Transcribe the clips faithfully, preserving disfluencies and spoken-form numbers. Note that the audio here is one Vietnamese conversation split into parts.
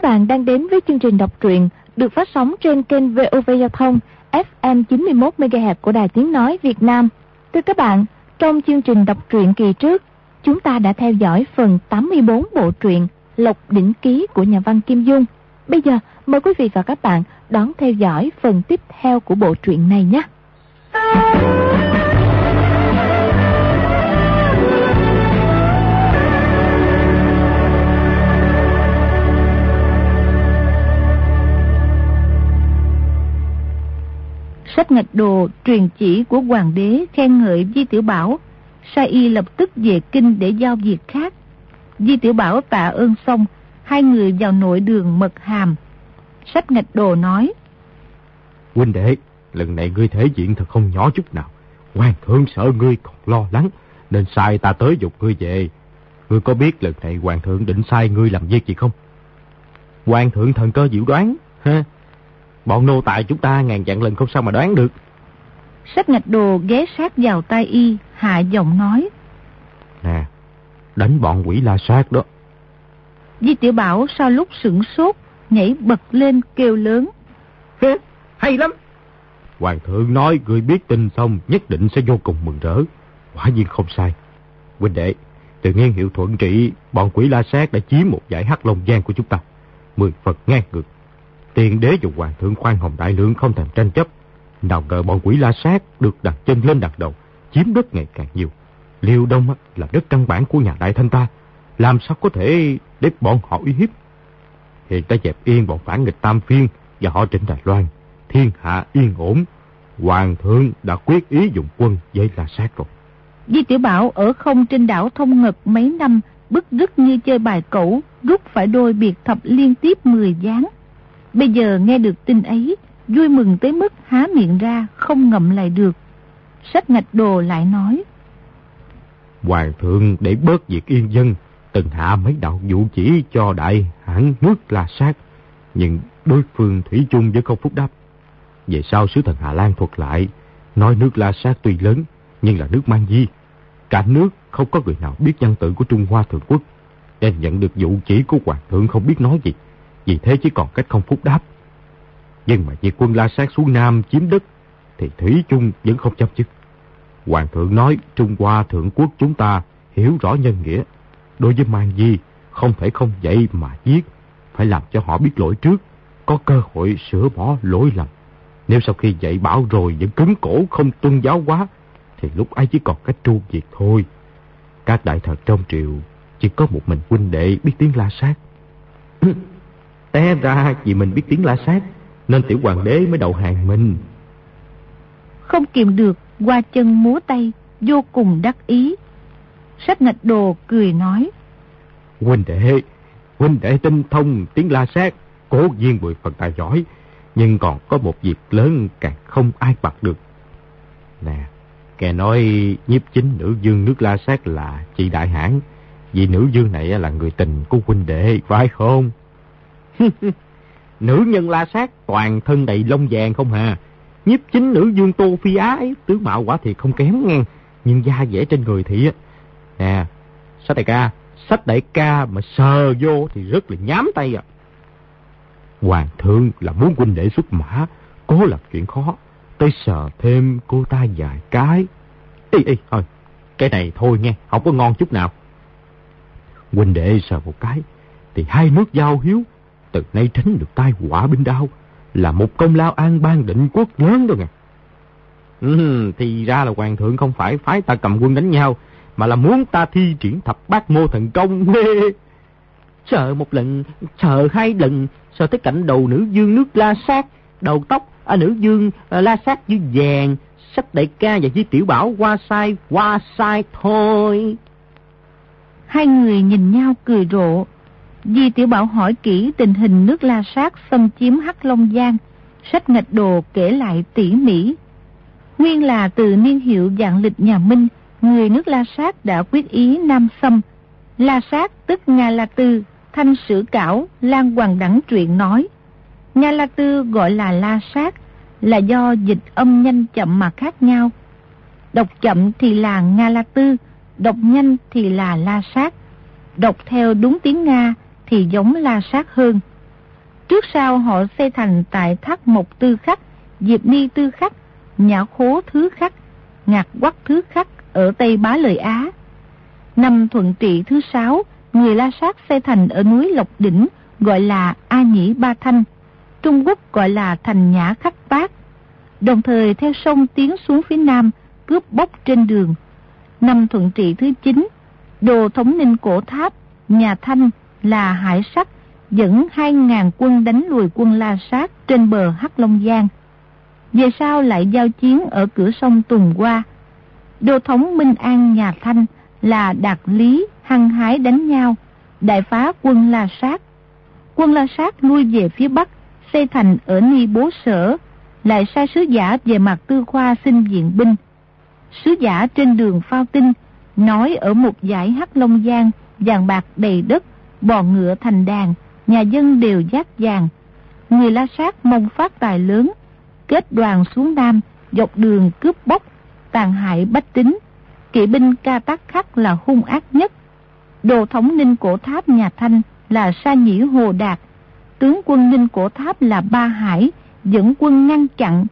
bạn đang đến với chương trình đọc truyện được phát sóng trên kênh vê o vê Giao thông ép em chín mươi mốt mê ga héc của Đài Tiếng Nói Việt Nam. Thưa các bạn, trong chương trình đọc truyện kỳ trước, chúng ta đã theo dõi phần tám mươi tư bộ truyện Lộc Đỉnh Ký của nhà văn Kim Dung. Bây giờ, mời quý vị và các bạn đón theo dõi phần tiếp theo của bộ truyện này nhé. Sách Ngạch Đồ truyền chỉ của hoàng đế khen ngợi Di Tiểu Bảo, sai y lập tức về kinh để giao việc khác. Di Tiểu Bảo tạ ơn xong, hai người vào nội đường mật hàm. Sách Ngạch Đồ nói: huynh đệ, lần này ngươi thể diện thật không nhỏ chút nào. Hoàng thượng sợ ngươi còn lo lắng, nên sai ta tới dục ngươi về. Ngươi có biết lần này hoàng thượng định sai ngươi làm việc gì không? Hoàng thượng thần cơ diệu đoán, ha? Bọn nô tài chúng ta ngàn vạn lần không sao mà đoán được. Sách Ngạch Đồ ghé sát vào tai y, hạ giọng nói: nè, đánh bọn quỷ La Sát đó. Di Tiểu Bảo sau lúc sửng sốt, nhảy bật lên kêu lớn: hay lắm! Hoàng thượng nói người biết tin xong nhất định sẽ vô cùng mừng rỡ. Quả nhiên không sai. Huynh đệ, tự nhiên hiệu thuận trị, bọn quỷ La Sát đã chiếm một dải Hắc Long Giang của chúng ta. Mười Phật ngang ngược. Tiền đế và hoàng thượng khoan hồng đại lượng không thèm tranh chấp. Nào ngờ bọn quỷ La Sát được đặt chân lên đặt đầu, chiếm đất ngày càng nhiều. Liêu Đông là đất căn bản của nhà Đại Thanh ta, làm sao có thể để bọn họ uy hiếp? Hiện ta dẹp yên bọn phản nghịch Tam Phiên và họ Trịnh Đài Loan, thiên hạ yên ổn. Hoàng thượng đã quyết ý dùng quân với La Sát rồi. Di Tiểu Bảo ở không trên đảo Thông Ngật mấy năm, bức rứt như chơi bài cẩu, rút phải đôi biệt thập liên tiếp mười gián. Bây giờ nghe được tin ấy, vui mừng tới mức há miệng ra không ngậm lại được. Sách Ngạch Đồ lại nói: Hoàng thượng để bớt việc yên dân, từng hạ mấy đạo dụ chỉ cho đại hãn nước La Sát, nhưng đối phương thủy chung vẫn không phúc đáp. Về sau sứ thần Hà Lan thuật lại, nói nước La Sát tuy lớn nhưng là nước man di, cả nước không có người nào biết văn tự của Trung Hoa Thượng Quốc, nên nhận được dụ chỉ của hoàng thượng không biết nói gì, vì thế chỉ còn cách không phúc đáp. Nhưng mà việc quân La Sát xuống Nam chiếm đất thì thủy chung vẫn không chấm dứt. Hoàng thượng nói Trung Hoa Thượng Quốc chúng ta hiểu rõ nhân nghĩa, đối với man di không thể không dạy mà giết, phải làm cho họ biết lỗi trước, có cơ hội sửa bỏ lỗi lầm. Nếu sau khi dạy bảo rồi vẫn cứng cổ không tuân giáo hóa, thì lúc ấy chỉ còn cách tru diệt thôi. Các đại thần trong triều chỉ có một mình huynh đệ biết tiếng La Sát. Té ra vì mình biết tiếng La Sát nên tiểu hoàng đế mới đầu hàng mình. Không kìm được, qua chân múa tay, vô cùng đắc ý. Sách Ngạch Đồ cười nói: Huynh đệ, huynh đệ tinh thông tiếng La Sát, cố nhiên mười phần tài giỏi, nhưng còn có một việc lớn càng không ai bạc được. Nè, nghe nói nhiếp chính nữ vương nước La Sát là chị Đại Hãn, vì nữ vương này là người tình của huynh đệ, phải không? Nữ nhân La Sát toàn thân đầy lông vàng không hà. Nhiếp chính nữ vương Tô Phi Á ấy, tướng mạo quả thiệt không kém nghe, nhưng da dẻ trên người thì á. Nè, sách đại ca, sách đại ca mà sờ vô thì rất là nhám tay à. Hoàng thượng là muốn huynh đệ xuất mã, cố làm chuyện khó, tới sờ thêm cô ta vài cái. Ý, ý, thôi, cái này thôi nghe, không có ngon chút nào. Huynh đệ sờ một cái, thì hai nước giao hiếu, từ nay tránh được tai họa binh đao, là một công lao an bang định quốc lớn đó nghe. Ừ, thì ra là hoàng thượng không phải phái ta cầm quân đánh nhau, mà là muốn ta thi triển thập bát mô thần công. Sợ một lần, sợ hai lần, sợ tới cạnh đầu nữ vương nước La Sát, đầu tóc à, nữ vương à, La Sát với vàng, sách đại ca và với Tiểu Bảo qua sai, qua sai thôi. Hai người nhìn nhau cười rộ. Di Tiểu Bảo hỏi kỹ tình hình nước La Sát xâm chiếm Hắc Long Giang. Sách Ngạch Đồ kể lại tỉ mỉ. Nguyên là từ niên hiệu vạn lịch nhà Minh, người nước La Sát đã quyết ý nam xâm. La Sát tức Nga La Tư, Thanh Sử Cảo, Lan Hoàng Đẳng truyện nói. Nga La Tư gọi là La Sát, là do dịch âm nhanh chậm mà khác nhau. Đọc chậm thì là Nga La Tư, đọc nhanh thì là La Sát. Đọc theo đúng tiếng Nga thì giống La Sát hơn. Trước sau họ xây thành tại Thác Mộc Tư Khắc, Diệp Ni Tư Khắc, Nhã Khố Thứ Khắc, Ngạc Quắc Thứ Khắc ở Tây Bá Lợi Á. Năm Thuận Trị thứ sáu, người La Sát xây thành ở núi Lộc Đỉnh, gọi là A Nhĩ Ba Thanh, Trung Quốc gọi là thành Nhã Khắc Bát, đồng thời theo sông tiến xuống phía nam, cướp bóc trên đường. Năm Thuận Trị thứ chín, Đồ Thống Ninh Cổ Tháp, nhà Thanh là Hải Sắc dẫn hai ngàn quân đánh lùi quân La Sát trên bờ Hắc Long Giang. Về sau lại giao chiến ở cửa sông Tùng Qua. Đô thống Minh An nhà Thanh là Đạt Lý hăng hái đánh nhau, đại phá quân La Sát. Quân La Sát lui về phía bắc, xây thành ở Ni Bố Sở, lại sai sứ giả về Mạc Tư Khoa xin viện binh. Sứ giả trên đường phao tin, nói ở một dải Hắc Long Giang, vàng bạc đầy đất, bò ngựa thành đàn, nhà dân đều giác vàng. Người La Sát mong phát tài lớn, kết đoàn xuống Nam, dọc đường cướp bóc, tàn hại bách tính. Kỵ binh Ca Tác Khắc là hung ác nhất. Đồ thống Ninh Cổ Tháp nhà Thanh là Sa Nhĩ Hồ Đạt, tướng quân Ninh Cổ Tháp là Ba Hải, dẫn quân ngăn chặn.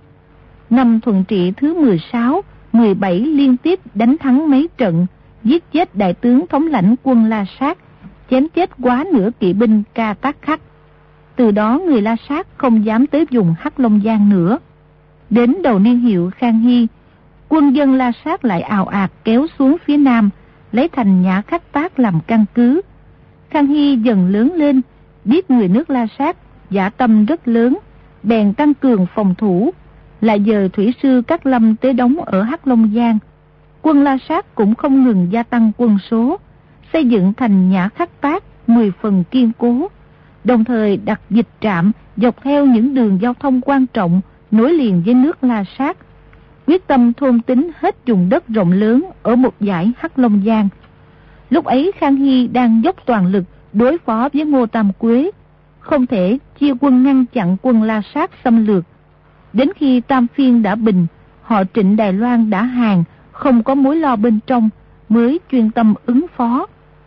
Năm Thuận Trị thứ mười sáu, mười bảy liên tiếp đánh thắng mấy trận, giết chết đại tướng thống lãnh quân La Sát, chém chết quá nửa kỵ binh Ca Tác Khắc. Từ đó người La Sát không dám tới vùng Hắc Long Giang nữa. Đến đầu niên hiệu Khang Hy, quân dân La Sát lại ào ạt kéo xuống phía nam, lấy thành Nhã Khắc Bát làm căn cứ. Khang Hy dần lớn lên, biết người nước La Sát dã tâm rất lớn, bèn tăng cường phòng thủ, lại dời thủy sư Cát Lâm tới đóng ở Hắc Long Giang. Quân La Sát cũng không ngừng gia tăng quân số, xây dựng thành Nhã Khắc Bát mười phần kiên cố, đồng thời đặt dịch trạm dọc theo những đường giao thông quan trọng nối liền với nước La Sát, quyết tâm thôn tính hết vùng đất rộng lớn ở một dải Hắc Long Giang. Lúc ấy Khang Hy đang dốc toàn lực đối phó với Ngô Tam Quế, không thể chia quân ngăn chặn quân La Sát xâm lược. Đến khi Tam Phiên đã bình, họ Trịnh Đài Loan đã hàng, không có mối lo bên trong, mới chuyên tâm ứng phó.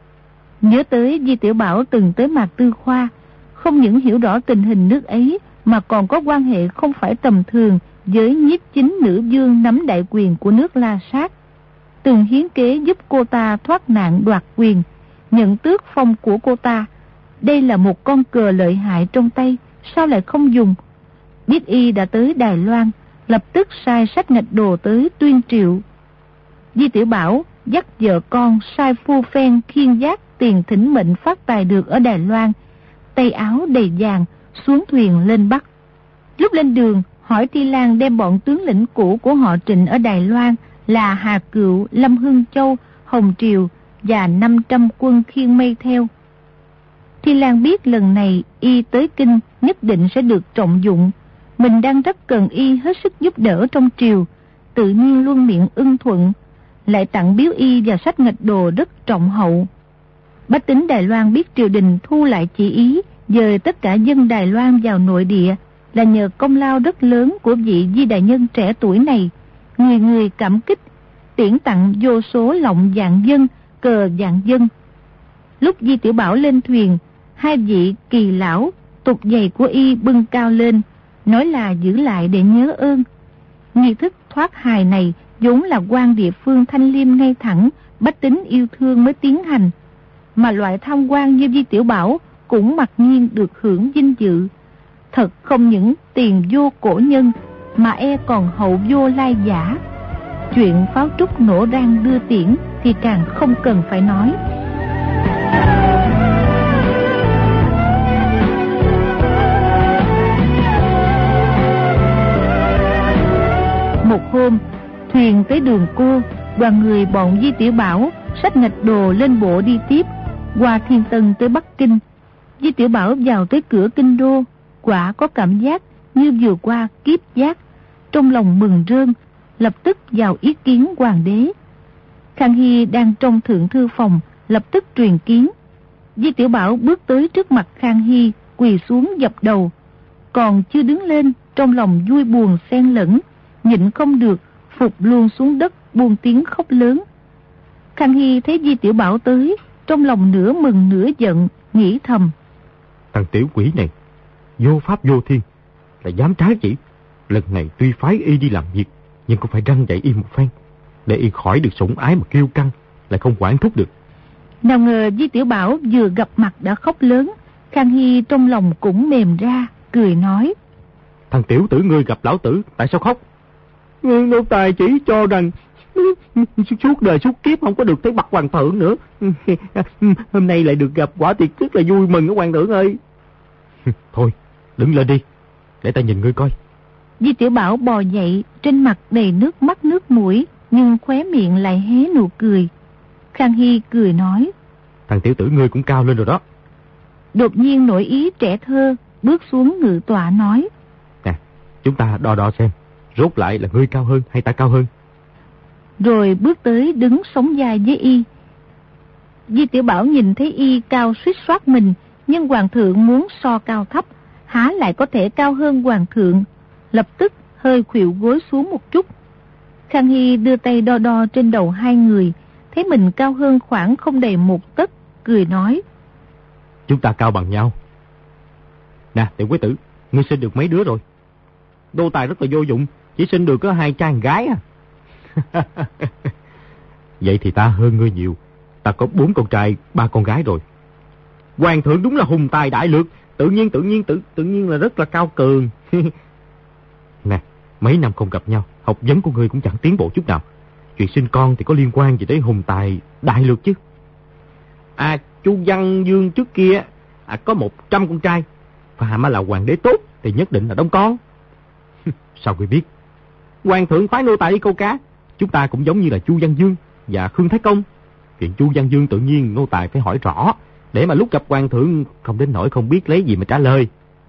Nhớ tới Di Tiểu Bảo từng tới Mạc Tư Khoa, không những hiểu rõ tình hình nước ấy mà còn có quan hệ không phải tầm thường với nhiếp chính nữ vương nắm đại quyền của nước La Sát, từng hiến kế giúp cô ta thoát nạn đoạt quyền, nhận tước phong của cô ta. Đây là một con cờ lợi hại trong tay, sao lại không dùng? Biết y đã tới Đài Loan, lập tức sai sách Ngạch Đồ tới tuyên triệu. Di Tiểu Bảo dắt vợ con sai phu phen khiên giác tiền thỉnh mệnh phát tài được ở Đài Loan, tay áo đầy vàng, xuống thuyền lên Bắc. Lúc lên đường, hỏi Thi Lan đem bọn tướng lĩnh cũ của họ Trịnh ở Đài Loan là Hà Cựu, Lâm Hưng Châu, Hồng Triều và năm trăm quân khiên mây theo. Thi Lan biết lần này y tới Kinh nhất định sẽ được trọng dụng, mình đang rất cần y hết sức giúp đỡ trong triều, tự nhiên luôn miệng ưng thuận, lại tặng biếu y và sách Ngạch Đồ rất trọng hậu. Bách tính Đài Loan biết triều đình thu lại chỉ ý dời tất cả dân Đài Loan vào nội địa là nhờ công lao rất lớn của vị Di đại nhân trẻ tuổi này, người người cảm kích, tiễn tặng vô số lọng vạn dân, cờ vạn dân. Lúc Di Tiểu Bảo lên thuyền, hai vị kỳ lão tục giày của y bưng cao lên, nói là giữ lại để nhớ ơn. Nghi thức thoát hài này vốn là quan địa phương thanh liêm ngay thẳng, bách tính yêu thương mới tiến hành, mà loại tham quan như Di Tiểu Bảo cũng mặc nhiên được hưởng vinh dự. Thật không những tiền vô cổ nhân, mà e còn hậu vô lai giả. Chuyện pháo trúc nổ rang đưa tiễn thì càng không cần phải nói. Một hôm, thuyền tới Đường Cô, đoàn người bọn Di Tiểu Bảo xách Ngạch Đồ lên bộ đi tiếp, qua Thiên Tân tới Bắc Kinh. Di Tiểu Bảo vào tới cửa kinh đô, quả có cảm giác như vừa qua kiếp giác, trong lòng mừng rơn, lập tức vào ý kiến hoàng đế. Khang Hy đang trong thượng thư phòng, lập tức truyền kiến. Di Tiểu Bảo bước tới trước mặt Khang Hy, quỳ xuống dập đầu, còn chưa đứng lên, trong lòng vui buồn xen lẫn, nhịn không được, phục luôn xuống đất buông tiếng khóc lớn. Khang Hy thấy Di Tiểu Bảo tới, trong lòng nửa mừng nửa giận, nghĩ thầm: Thằng tiểu quỷ này vô pháp vô thiên, là dám trái chỉ. Lần này tuy phái y đi làm việc, nhưng cũng phải răn dạy y một phen, để y khỏi được sủng ái mà kiêu căng, lại không quản thúc được. Nào ngờ Di Tiểu Bảo vừa gặp mặt đã khóc lớn. Khang Hy trong lòng cũng mềm ra, cười nói: Thằng tiểu tử ngươi gặp lão tử, tại sao khóc? Nô tài chỉ cho rằng suốt đời suốt kiếp không có được thấy mặt hoàng thượng nữa. Hôm nay lại được gặp, quả thiệt rất là vui mừng đó hoàng thượng ơi. Thôi, đứng lên đi, để ta nhìn ngươi coi. Di Tiểu Bảo bò dậy, trên mặt đầy nước mắt nước mũi, nhưng khóe miệng lại hé nụ cười. Khang Hy cười nói: Thằng tiểu tử ngươi cũng cao lên rồi đó. Đột nhiên nổi ý trẻ thơ, bước xuống ngự tọa nói: Nè, chúng ta đo đo xem, rốt lại là ngươi cao hơn hay ta cao hơn. Rồi bước tới đứng sóng vai với y. Di Tiểu Bảo nhìn thấy y cao suýt soát mình, nhưng hoàng thượng muốn so cao thấp, há lại có thể cao hơn hoàng thượng, lập tức hơi khuỵu gối xuống một chút. Khang Hy đưa tay đo đo trên đầu hai người, thấy mình cao hơn khoảng không đầy một tấc, cười nói: Chúng ta cao bằng nhau. Nè tiểu quý tử, ngươi sinh được mấy đứa rồi? Đô tài rất là vô dụng, chỉ sinh được có hai trai gái à. Vậy thì ta hơn ngươi nhiều, ta có bốn con trai, ba con gái rồi. Hoàng thượng đúng là hùng tài đại lược, tự nhiên tự nhiên tự tự nhiên là rất là cao cường. Nè, mấy năm không gặp nhau, học vấn của ngươi cũng chẳng tiến bộ chút nào. Chuyện sinh con thì có liên quan gì tới hùng tài đại lược chứ? À, Chu Văn Dương trước kia à, có một trăm con trai, và mà là hoàng đế tốt thì nhất định là đông con. Sao ngươi biết? Hoàng thượng phái nô tài đi câu cá, chúng ta cũng giống như là Chu Văn Dương và Khương Thái Công. Chuyện Chu Văn Dương tự nhiên nô tài phải hỏi rõ, để mà lúc gặp hoàng thượng không đến nỗi không biết lấy gì mà trả lời.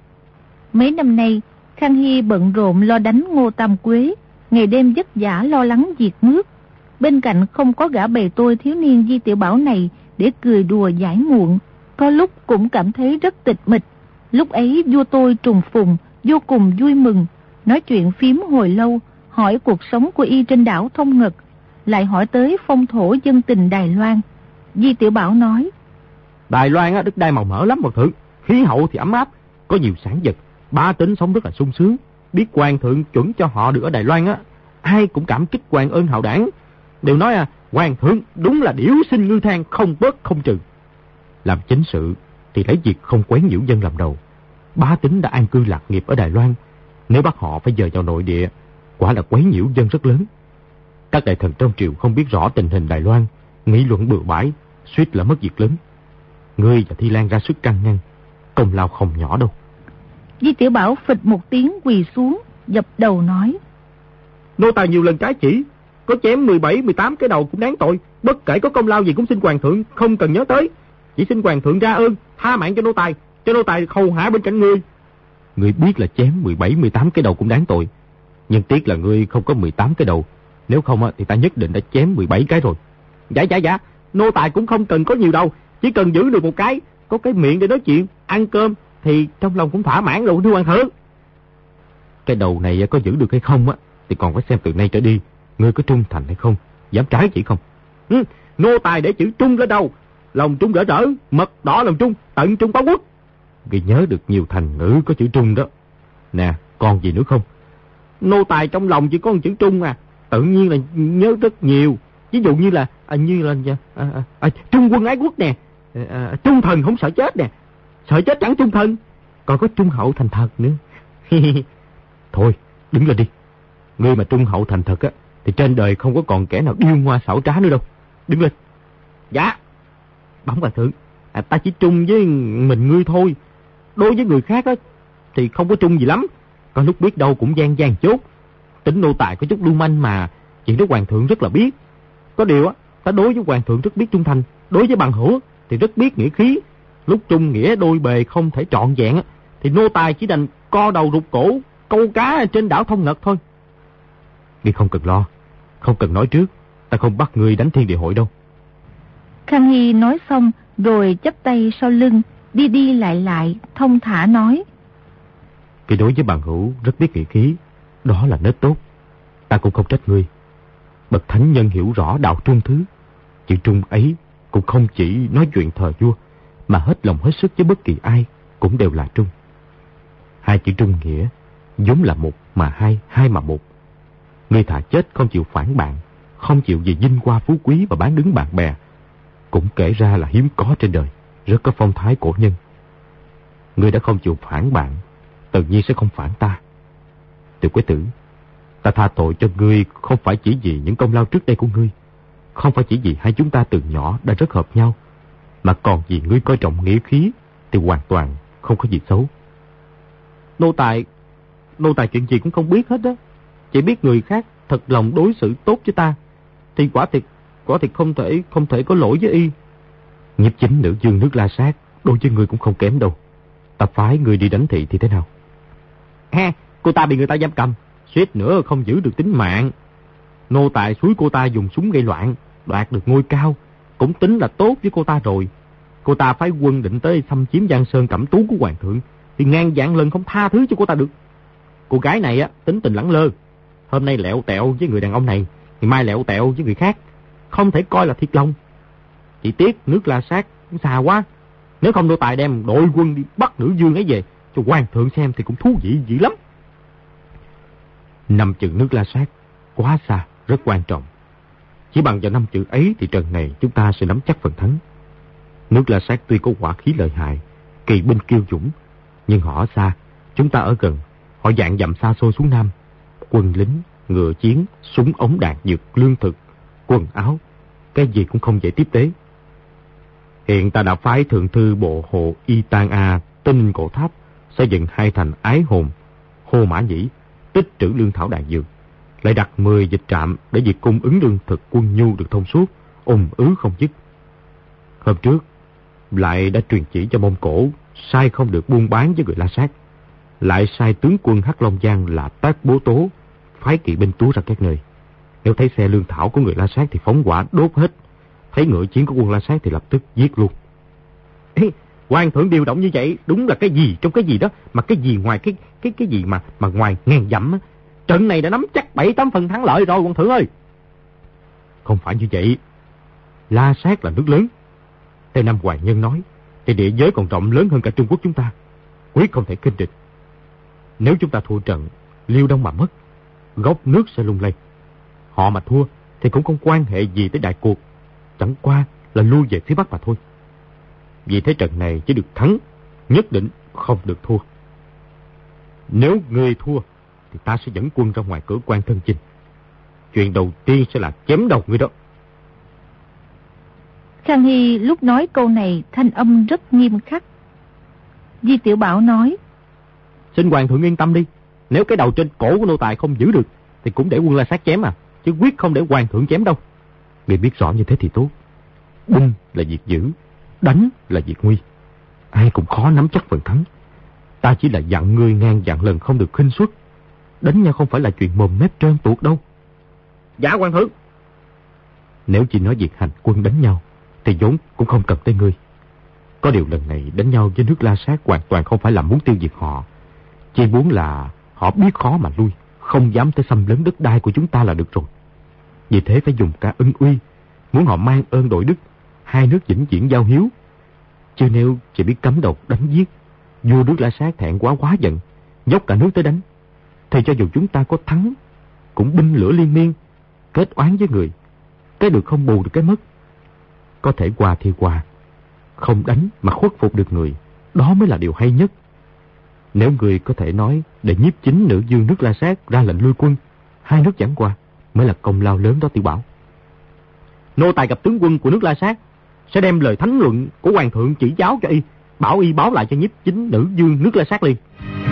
Mấy năm nay, Khang Hy bận rộn lo đánh Ngô Tam Quế, ngày đêm vất vả lo lắng việc nước. Bên cạnh không có gã bầy tôi thiếu niên Di Tiểu Bảo này để cười đùa giải muộn, có lúc cũng cảm thấy rất tịch mịch. Lúc ấy vua tôi trùng phùng, vô cùng vui mừng, nói chuyện phím hồi lâu, hỏi cuộc sống của y trên đảo Thông Ngật, lại hỏi tới phong thổ dân tình Đài Loan. Di Tiểu Bảo nói: Đài Loan á, đất đai màu mỡ lắm hoàng thượng, khí hậu thì ấm áp, có nhiều sản vật, bá tính sống rất là sung sướng. Biết hoàng thượng chuẩn cho họ được ở Đài Loan á, ai cũng cảm kích hoàng ơn hào đảng, đều nói à, hoàng thượng đúng là điểu sinh ngư thang, không bớt không trừ. Làm chính sự thì lấy việc không quấy nhiễu dân làm đầu. Bá tính đã an cư lạc nghiệp ở Đài Loan, nếu bắt họ phải dời vào nội địa, quả là quấy nhiễu dân rất lớn. Các đại thần trong triều không biết rõ tình hình Đài Loan, nghị luận bừa bãi, suýt là mất việc lớn. Ngươi và Thi Lan ra sức can ngăn, công lao không nhỏ đâu. Di Tiểu Bảo phịch một tiếng quỳ xuống, dập đầu nói: Nô tài nhiều lần trái chỉ, có chém mười bảy, mười tám cái đầu cũng đáng tội. Bất kể có công lao gì cũng xin hoàng thượng không cần nhớ tới, chỉ xin hoàng thượng ra ơn tha mạng cho nô tài, cho nô tài hầu hạ bên cạnh ngươi. Ngươi biết là chém mười bảy, mười tám cái đầu cũng đáng tội, nhưng tiếc là ngươi không có mười tám cái đầu, nếu không thì ta nhất định đã chém mười bảy cái rồi. Dạ dạ dạ, nô tài cũng không cần có nhiều đâu, chỉ cần giữ được một cái, có cái miệng để nói chuyện, ăn cơm thì trong lòng cũng thỏa mãn rồi thưa hoàng thượng. Cái đầu này có giữ được hay không á thì còn phải xem từ nay trở đi ngươi có trung thành hay không, dám trái chỉ không. Ừ, nô tài để chữ trung lên đầu, lòng trung rỡ rỡ, mật đỏ lòng trung, tận trung báo quốc. Ghi nhớ được nhiều thành ngữ có chữ trung đó. Nè, còn gì nữa không? Nô tài trong lòng chỉ có một chữ trung à, tự nhiên là nhớ rất nhiều. Ví dụ như là à, như là à, à, à, trung quân ái quốc nè, à, trung thần không sợ chết nè, sợ chết chẳng trung thần, còn có trung hậu thành thật nữa. Thôi, đứng lên đi. Ngươi mà trung hậu thành thật á thì trên đời không có còn kẻ nào điêu ngoa xảo trá nữa đâu. Đứng lên. Dạ. Bẩm hoàng thượng, à, ta chỉ trung với mình ngươi thôi. Đối với người khác á thì không có trung gì lắm. Có lúc biết đâu cũng gian gian chốt. Tính nô tài có chút lưu manh mà, chuyện đó hoàng thượng rất là biết. Có điều á, ta đối với hoàng thượng rất biết trung thành, đối với bằng hữu thì rất biết nghĩa khí. Lúc trung nghĩa đôi bề không thể trọn vẹn á thì nô tài chỉ đành co đầu rụt cổ câu cá trên đảo Thông Ngật thôi. Ngươi không cần lo, không cần nói trước, ta không bắt ngươi đánh thiên địa hội đâu. Khang Hy nói xong rồi chắp tay sau lưng, đi đi lại lại, thông thả nói: Khi đối với bằng hữu rất biết nghĩa khí, đó là nết tốt. Ta cũng không trách ngươi. Bậc thánh nhân hiểu rõ đạo trung thứ. Chữ trung ấy cũng không chỉ nói chuyện thờ vua, mà hết lòng hết sức với bất kỳ ai cũng đều là trung. Hai chữ trung nghĩa vốn là một mà hai, hai mà một. Ngươi thà chết không chịu phản bạn, không chịu vì vinh hoa phú quý mà bán đứng bạn bè, cũng kể ra là hiếm có trên đời, rất có phong thái cổ nhân. Ngươi đã không chịu phản bạn, tự nhiên sẽ không phản ta. Tiểu Quế Tử, ta tha tội cho ngươi không phải chỉ vì những công lao trước đây của ngươi, không phải chỉ vì hai chúng ta từ nhỏ đã rất hợp nhau, mà còn vì ngươi coi trọng nghĩa khí thì hoàn toàn không có gì xấu. Nô tài, nô tài chuyện gì cũng không biết hết đó, chỉ biết người khác thật lòng đối xử tốt với ta, thì quả thiệt, quả thiệt không thể, không thể có lỗi với y. Nhiếp chính nữ dương nước La Sát đối với ngươi cũng không kém đâu. Ta phái ngươi đi đánh thị thì thế nào? Ha, cô ta bị người ta giam cầm, suýt nữa không giữ được tính mạng. Nô tài xúi cô ta dùng súng gây loạn, đoạt được ngôi cao, cũng tính là tốt với cô ta rồi. Cô ta phái quân định tới xâm chiếm Giang Sơn Cẩm Tú của hoàng thượng, thì ngàn vạn lần không tha thứ cho cô ta được. Cô gái này á, tính tình lẳng lơ, hôm nay lẹo tẹo với người đàn ông này, thì mai lẹo tẹo với người khác, không thể coi là thiệt lòng. Chỉ tiếc nước La Sát cũng xa quá, nếu không nô tài đem đội quân đi bắt nữ dương ấy về cho hoàng thượng xem thì cũng thú vị dữ lắm. Năm chữ nước La Sát quá xa, rất quan trọng. Chỉ bằng vào năm chữ ấy thì trận này chúng ta sẽ nắm chắc phần thắng. Nước La Sát tuy có hỏa khí lợi hại, kỳ binh kiêu dũng, nhưng họ ở xa, chúng ta ở gần. Họ dạn dặm xa xôi xuống Nam, quân lính, ngựa chiến, súng ống đạn dược, lương thực, quần áo, cái gì cũng không dễ tiếp tế. Hiện ta đã phái thượng thư bộ hộ Y Tan A Tinh Cổ Tháp xây dựng hai thành Ái Hồn, Hồ Mã Nhĩ, tích trữ lương thảo đạn dược, lại đặt mười dịch trạm để việc cung ứng lương thực quân nhu được thông suốt, ùn ứ không dứt. Hôm trước lại đã truyền chỉ cho Mông Cổ sai không được buôn bán với người La Sát, lại sai tướng quân Hắc Long Giang là Tác Bố Tố phái kỵ binh túa ra các nơi. Nếu thấy xe lương thảo của người La Sát thì phóng hỏa đốt hết, thấy ngựa chiến của quân La Sát thì lập tức giết luôn. Ê, hoàng thượng điều động như vậy đúng là cái gì trong cái gì đó, mà cái gì ngoài cái cái cái gì mà mà ngoài ngàn dặm á. Trận này đã nắm chắc bảy tám phần thắng lợi rồi hoàng thượng ơi. Không phải như vậy. La Sát là nước lớn. Tây Nam Hoài Nhân nói thì địa giới còn rộng lớn hơn cả Trung Quốc chúng ta, quyết không thể khinh địch. Nếu chúng ta thua trận, Liêu Đông mà mất, gốc nước sẽ lung lay. Họ mà thua thì cũng không quan hệ gì tới đại cuộc, chẳng qua là lui về phía Bắc mà thôi. Vì thế trận này chỉ được thắng, nhất định không được thua. Nếu ngươi thua thì ta sẽ dẫn quân ra ngoài cửa quan thân chinh. Chuyện đầu tiên sẽ là chém đầu ngươi đó. Khang Hy lúc nói câu này thanh âm rất nghiêm khắc. Di Tiểu Bảo nói: Xin hoàng thượng yên tâm đi, nếu cái đầu trên cổ của nô tài không giữ được thì cũng để quân La Sát chém à, chứ quyết không để hoàng thượng chém đâu. Ngươi biết rõ như thế thì tốt. Binh là việc giữ, đánh là việc nguy. Ai cũng khó nắm chắc phần thắng. Ta chỉ là dặn ngươi ngang dặn lần không được khinh suất. Đánh nhau không phải là chuyện mồm mép trơn tuột đâu. Dạ hoàng thượng. Nếu chỉ nói việc hành quân đánh nhau thì vốn cũng không cần tới ngươi. Có điều lần này đánh nhau với nước La Sát hoàn toàn không phải là muốn tiêu diệt họ, chỉ muốn là họ biết khó mà lui, không dám tới xâm lấn đất đai của chúng ta là được rồi. Vì thế phải dùng cả ân uy, muốn họ mang ơn đội đức, hai nước vĩnh viễn giao hiếu. Chứ nếu chỉ biết cấm độc đánh giết, vua nước La Sát thẹn quá quá giận, dốc cả nước tới đánh, thì cho dù chúng ta có thắng cũng binh lửa liên miên, kết oán với người, cái được không bù được cái mất. Có thể qua thì qua, không đánh mà khuất phục được người, đó mới là điều hay nhất. Nếu người có thể nói để nhiếp chính nữ dương nước La Sát ra lệnh lui quân, hai nước chẳng qua, mới là công lao lớn đó Tiểu Bảo. Nô tài gặp tướng quân của nước La Sát sẽ đem lời thánh luận của hoàng thượng chỉ giáo cho y, bảo y báo lại cho nhiếp chính nữ dương nước La Sát liền.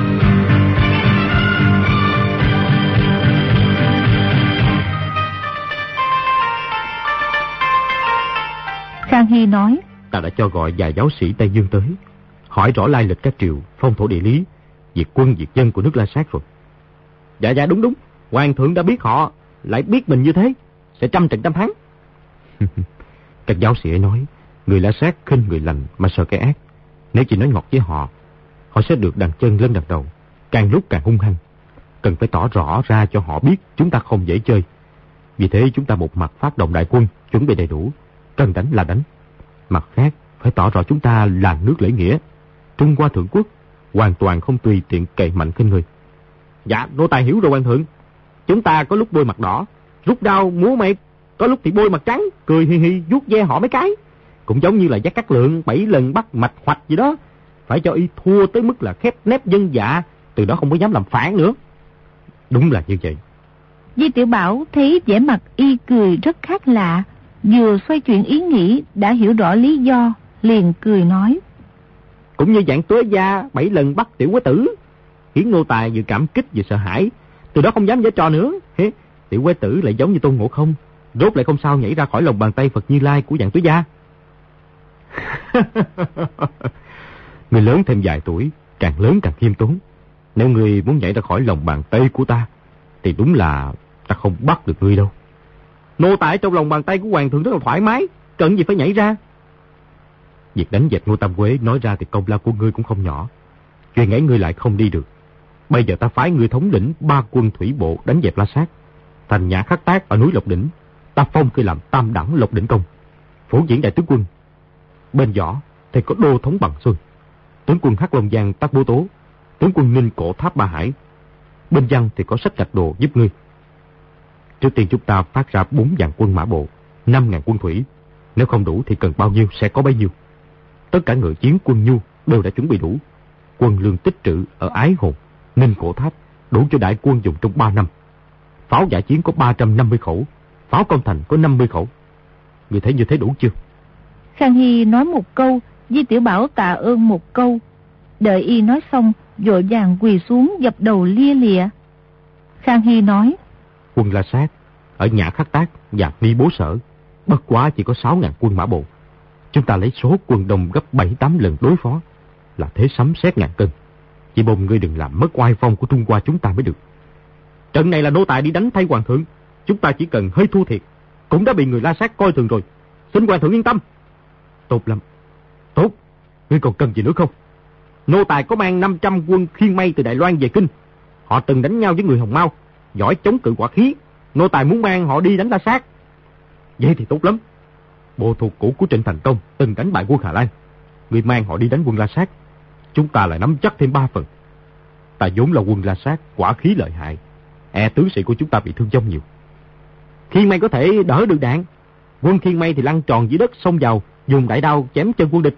Khang Hy nói: Ta đã cho gọi vài giáo sĩ Tây Dương tới, hỏi rõ lai lịch các triều, phong thổ địa lý, việc quân việc dân của nước La Sát rồi. Dạ dạ đúng đúng, hoàng thượng đã biết họ, lại biết mình như thế, sẽ trăm trận trăm thắng. Các giáo sĩ ấy nói, người La Sát khinh người lành mà sợ kẻ ác. Nếu chỉ nói ngọt với họ, họ sẽ được đằng chân lên đằng đầu, càng lúc càng hung hăng. Cần phải tỏ rõ ra cho họ biết chúng ta không dễ chơi. Vì thế chúng ta một mặt phát động đại quân, chuẩn bị đầy đủ, cần đánh là đánh. Mặt khác phải tỏ rõ chúng ta là nước lễ nghĩa, Trung Hoa thượng quốc, hoàn toàn không tùy tiện cậy mạnh khinh người. Dạ, nô tài hiểu rồi hoàng thượng. Chúng ta có lúc bôi mặt đỏ, rút đao múa mệt, có lúc thì bôi mặt trắng, cười hi hi vuốt ve họ mấy cái. Cũng giống như là Gia Cát Lượng bảy lần bắt mạch hoạch gì đó. Phải cho y thua tới mức là khép nép dân dạ, từ đó không có dám làm phản nữa. Đúng là như vậy. Di Tiểu Bảo thấy vẻ mặt y cười rất khác lạ, vừa xoay chuyển ý nghĩ đã hiểu rõ lý do, liền cười nói. Cũng như dạng Tuế Gia bảy lần bắt Tiểu Quế Tử, khiến nô tài vừa cảm kích vừa sợ hãi, từ đó không dám giở trò nữa. Hế, Tiểu Quế Tử lại giống như Tôn Ngộ Không, rốt lại không sao nhảy ra khỏi lòng bàn tay Phật Như Lai của dạng Tuế Gia. Người lớn thêm vài tuổi, càng lớn càng khiêm tốn. Nếu người muốn nhảy ra khỏi lòng bàn tay của ta, thì đúng là ta không bắt được ngươi đâu. Nô tài trong lòng bàn tay của hoàng thượng rất là thoải mái, cần gì phải nhảy ra. Việc đánh dẹp Ngô Tam Quế nói ra thì công lao của ngươi cũng không nhỏ. Chuyện ấy ngươi lại không đi được. Bây giờ ta phái ngươi thống lĩnh ba quân thủy bộ đánh dẹp La Sát. Thành Nhã Khắc Tác ở núi Lộc Đỉnh, ta phong ngươi làm tam đẳng Lộc Đỉnh Công, phổ diễn đại tướng quân. Bên võ thì có Đô Thống Bằng Xuân, tướng quân Hắc Long Giang Tác Bố Tố, tướng quân Ninh Cổ Tháp Ba Hải. Bên văn thì có Sách Gạch Đồ giúp ngươi. Trước tiên chúng ta phát ra bốn vạn quân mã bộ, năm ngàn quân thủy. Nếu không đủ thì cần bao nhiêu sẽ có bấy nhiêu. Tất cả ngựa chiến quân nhu đều đã chuẩn bị đủ. Quân lương tích trữ ở Ái Hồn, Ninh Cổ Tháp đủ cho đại quân dùng trong ba năm. Pháo giả chiến có ba trăm năm mươi khẩu, pháo công thành có năm mươi khẩu. Người thấy như thế đủ chưa? Khang Hy nói một câu, Di Tiểu Bảo tạ ơn một câu. Đợi y nói xong, vội vàng quỳ xuống dập đầu lia lịa. Khang Hy nói. Quân La Sát ở Nhã Khắc Tác và Ni Bố Sở bất quá chỉ có sáu ngàn quân mã bộ. Chúng ta lấy số quân đông gấp bảy tám lần đối phó, là thế sấm sét ngàn cân. Chỉ mong ngươi đừng làm mất oai phong của Trung Hoa chúng ta mới được. Trận này là nô tài đi đánh thay hoàng thượng, chúng ta chỉ cần hơi thua thiệt cũng đã bị người La Sát coi thường rồi. Xin hoàng thượng yên tâm. Tốt lắm. Tốt. Ngươi còn cần gì nữa không? Nô tài có mang năm trăm quân khiên mây từ Đài Loan về Kinh. Họ từng đánh nhau với người Hồng Mao, giỏi chống cự hỏa khí. Nô tài muốn mang họ đi đánh La Sát. Vậy thì tốt lắm. Bộ thuộc cũ của Trịnh Thành Công từng đánh bại quân Hà Lan. Ngươi mang họ đi đánh quân La Sát, chúng ta lại nắm chắc thêm ba phần. Ta vốn là quân La Sát, quả khí lợi hại, e tướng sĩ của chúng ta bị thương vong nhiều. Khiên mây có thể đỡ được đạn. Quân khiên mây thì lăn tròn dưới đất xông vào, dùng đại đao chém chân quân địch.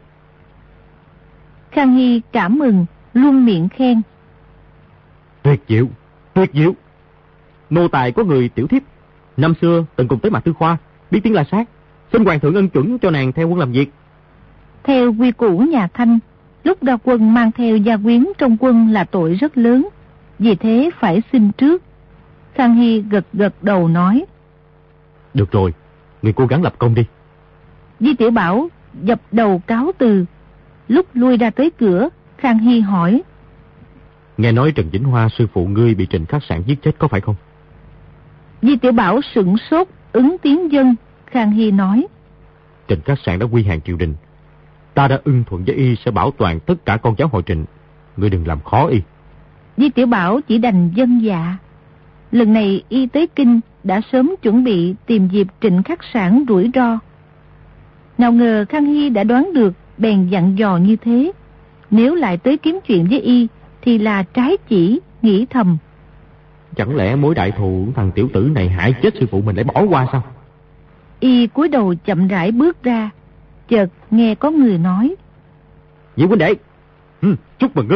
Khang Hy cảm mừng, luôn miệng khen. Tuyệt diệu, tuyệt diệu. Nô tài có người tiểu thiếp, năm xưa từng cùng tới Mạc Tư Khoa, biết tiếng La Sát. Xin hoàng thượng ân chuẩn cho nàng theo quân làm việc. Theo quy củ nhà Thanh, lúc ra quân mang theo gia quyến trong quân là tội rất lớn, vì thế phải xin trước. Khang Hy gật gật đầu nói. Được rồi, người cố gắng lập công đi. Di Tiểu Bảo dập đầu cáo từ. Lúc lui ra tới cửa, Khang Hy hỏi. Nghe nói Trần Vĩnh Hoa sư phụ ngươi bị Trịnh Khắc Sạn giết chết có phải không? Di Tiểu Bảo sửng sốt, ứng tiếng dân. Khang Hy nói. Trịnh Khắc Sạn đã quy hàng triều đình. Ta đã ưng thuận với y sẽ bảo toàn tất cả con cháu họ Trịnh. Ngươi đừng làm khó y. Di Tiểu Bảo chỉ đành vâng dạ. Lần này y tới Kinh đã sớm chuẩn bị tìm dịp Trịnh Khắc Sạn rủi ro. Nào ngờ Khang Hy đã đoán được, bèn dặn dò như thế. Nếu lại tới kiếm chuyện với y thì là trái chỉ, nghĩ thầm. Chẳng lẽ mối đại thù thằng tiểu tử này hại chết sư phụ mình để bỏ qua sao? Y cúi đầu chậm rãi bước ra, chợt nghe có người nói. Diệu huynh đệ, ừ, chúc mừng ngươi.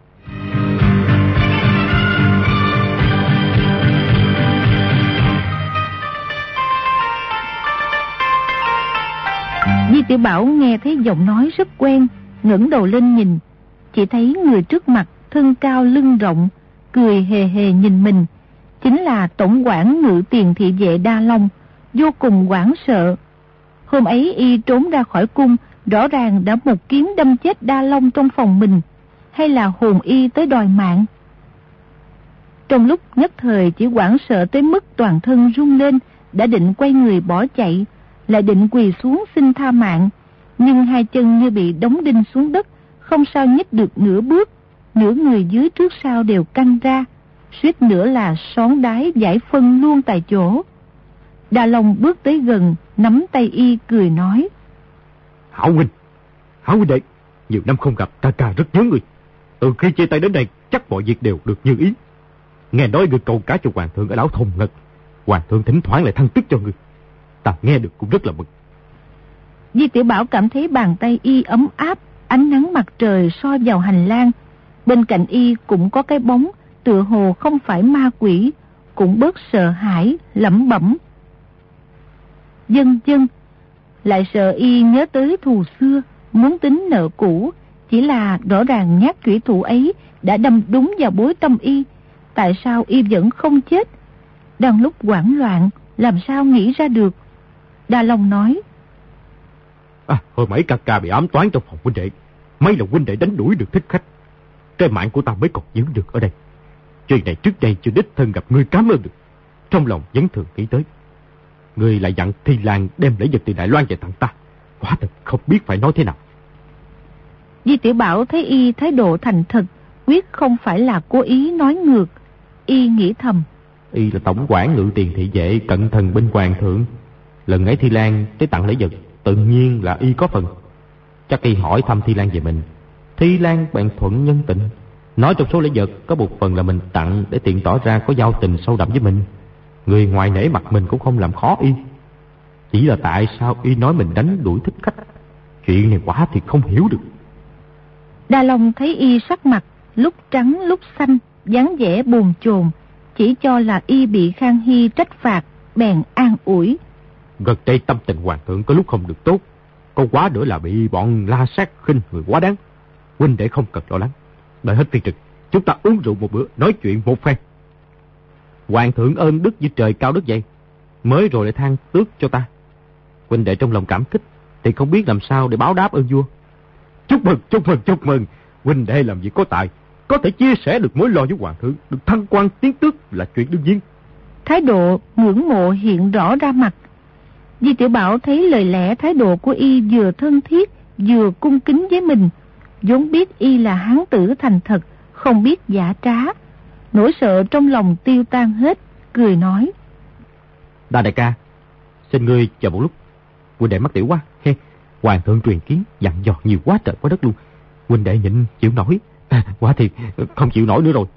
Di Tiểu Bảo nghe thấy giọng nói rất quen, ngẩng đầu lên nhìn, chỉ thấy người trước mặt thân cao lưng rộng, cười hề hề nhìn mình, chính là tổng quản ngự tiền thị vệ Đa Long, vô cùng hoảng sợ. Hôm ấy y trốn ra khỏi cung, rõ ràng đã một kiếm đâm chết Đa Long trong phòng mình, hay là hồn y tới đòi mạng. Trong lúc nhất thời chỉ hoảng sợ tới mức toàn thân run lên, đã định quay người bỏ chạy, lại định quỳ xuống xin tha mạng, nhưng hai chân như bị đóng đinh xuống đất, không sao nhích được nửa bước, nửa người dưới trước sau đều căng ra, suýt nữa là xón đái giải phân luôn tại chỗ. Đa Long bước tới gần, nắm tay y cười nói. Hảo huynh, Hảo huynh đệ, nhiều năm không gặp, ca ca rất nhớ người. Từ khi chia tay đến đây, chắc mọi việc đều được như ý. Nghe nói người câu cá cho hoàng thượng ở đảo Thông Ngật, hoàng thượng thỉnh thoảng lại thăng chức cho người. Ta nghe được cũng rất là mừng. Di Tiểu Bảo cảm thấy bàn tay y ấm áp, ánh nắng mặt trời soi vào hành lang. Bên cạnh y cũng có cái bóng, tựa hồ không phải ma quỷ, cũng bớt sợ hãi, lẩm bẩm. Dân dân, lại sợ y nhớ tới thù xưa, muốn tính nợ cũ. Chỉ là rõ ràng nhát chủy thủ ấy đã đâm đúng vào bối tâm y. Tại sao y vẫn không chết? Đang lúc hoảng loạn, làm sao nghĩ ra được? Đa Long nói. À, hồi mấy ca ca bị ám toán trong phòng huynh đệ. Mấy là huynh đệ đánh đuổi được thích khách. Cái mạng của ta mới còn giữ được ở đây. Chuyện này trước đây chưa đích thân gặp ngươi cảm ơn được. Trong lòng vẫn thường nghĩ tới. Ngươi lại dặn Thi Lan đem lễ vật từ Đại Loan về tặng ta. Quả thật không biết phải nói thế nào. Di Tiểu Bảo thấy y thái độ thành thật, quyết không phải là cố ý nói ngược. Y nghĩ thầm. Y là tổng quản ngự tiền thị vệ cận thần bên hoàng thượng. Lần ấy Thi Lan tới tặng lễ vật, tự nhiên là y có phần. Chắc y hỏi thăm Thi Lan về mình. Thi Lan bèn thuận nhân tình, nói trong số lễ vật có một phần là mình tặng để tiện tỏ ra có giao tình sâu đậm với mình. Người ngoài nể mặt mình cũng không làm khó y. Chỉ là tại sao y nói mình đánh đuổi thích khách, chuyện này quả thì không hiểu được. Đa Long thấy y sắc mặt lúc trắng lúc xanh, dáng vẻ buồn chồn, chỉ cho là y bị Khang Hy trách phạt, bèn an ủi. Gần đây tâm tình hoàng thượng có lúc không được tốt, có quá nữa là bị bọn la sát khinh người quá đáng. Huynh đệ không cần lo lắng, đợi hết phiên trực, chúng ta uống rượu một bữa, nói chuyện một phen. Hoàng thượng ơn đức như trời cao đất dày, mới rồi lại than tước cho ta. Huynh đệ trong lòng cảm kích, thì không biết làm sao để báo đáp ơn vua. Chúc mừng, chúc mừng, chúc mừng. Huynh đệ làm việc có tài, có thể chia sẻ được mối lo với hoàng thượng, được thăng quan tiến tước là chuyện đương nhiên. Thái độ ngưỡng mộ hiện rõ ra mặt. Di Tiểu Bảo thấy lời lẽ thái độ của y vừa thân thiết, vừa cung kính với mình, vốn biết y là hán tử thành thật, không biết giả trá. Nỗi sợ trong lòng tiêu tan hết, cười nói. Đa đại ca, xin ngươi chờ một lúc. Huynh đệ mắc tiểu quá, he. Hoàng thượng truyền kiến, dặn dò nhiều quá trời quá đất luôn. Huynh đệ nhịn chịu nổi. À, quá thì không chịu nổi nữa rồi.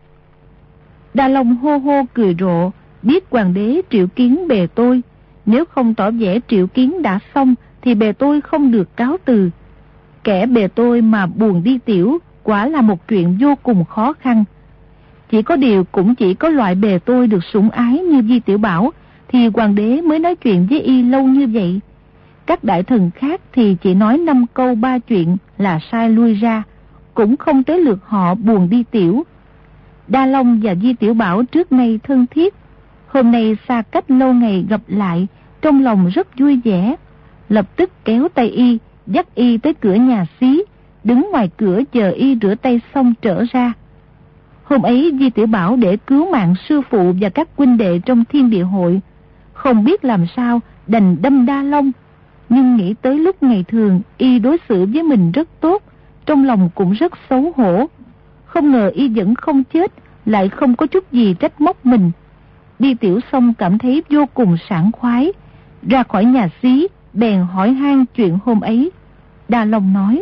Đa Long hô hô cười rộ, biết hoàng đế triệu kiến bề tôi. Nếu không tỏ vẻ triệu kiến đã xong, thì bề tôi không được cáo từ. Kẻ bề tôi mà buồn đi tiểu, quả là một chuyện vô cùng khó khăn. Chỉ có điều cũng chỉ có loại bề tôi được sủng ái như Di Tiểu Bảo, thì hoàng đế mới nói chuyện với y lâu như vậy. Các đại thần khác thì chỉ nói năm câu ba chuyện là sai lui ra, cũng không tới lượt họ buồn đi tiểu. Đa Long và Di Tiểu Bảo trước nay thân thiết, hôm nay xa cách lâu ngày gặp lại, trong lòng rất vui vẻ. Lập tức kéo tay y, dắt y tới cửa nhà xí, đứng ngoài cửa chờ y rửa tay xong trở ra. Hôm ấy Di Tiểu Bảo để cứu mạng sư phụ và các huynh đệ trong Thiên Địa Hội, không biết làm sao đành đâm Đa Long. Nhưng nghĩ tới lúc ngày thường y đối xử với mình rất tốt, trong lòng cũng rất xấu hổ. Không ngờ y vẫn không chết, lại không có chút gì trách móc mình. Đi tiểu xong cảm thấy vô cùng sảng khoái. Ra khỏi nhà xí, bèn hỏi han chuyện hôm ấy. Đa Long nói.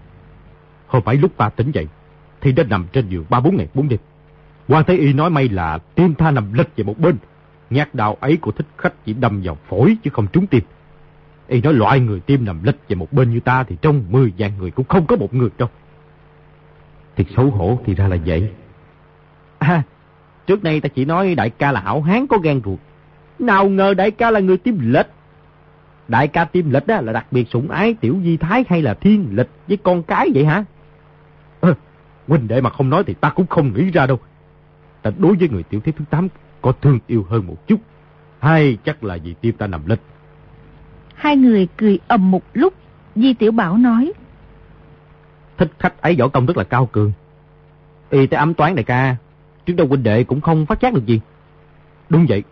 Hôm ấy lúc ta tỉnh dậy, thì đã nằm trên giường ba bốn ngày bốn đêm. Quan Thái Y nói may là tim ta nằm lệch về một bên. Nhát đao ấy của thích khách chỉ đâm vào phổi chứ không trúng tim. Y nói loại người tim nằm lệch về một bên như ta thì trong mười vạn người cũng không có một người đâu. Thiệt xấu hổ thì ra là vậy. À, trước đây ta chỉ nói đại ca là hảo hán có gan ruột. Nào ngờ đại ca là người tim lệch. Đại ca tim lệch đó là đặc biệt sủng ái Tiểu Di Thái hay là Thiên Lịch với con cái vậy hả? À, huynh đệ mà không nói thì ta cũng không nghĩ ra đâu. Ta đối với người tiểu thiếp thứ tám có thương yêu hơn một chút. Hay chắc là vì tim ta nằm lệch. Hai người cười ầm một lúc. Di Tiểu Bảo nói. Thích khách ấy võ công rất là cao cường. Y tới ám toán đại ca, trước đâu huynh đệ cũng không phát giác được gì. Đúng vậy.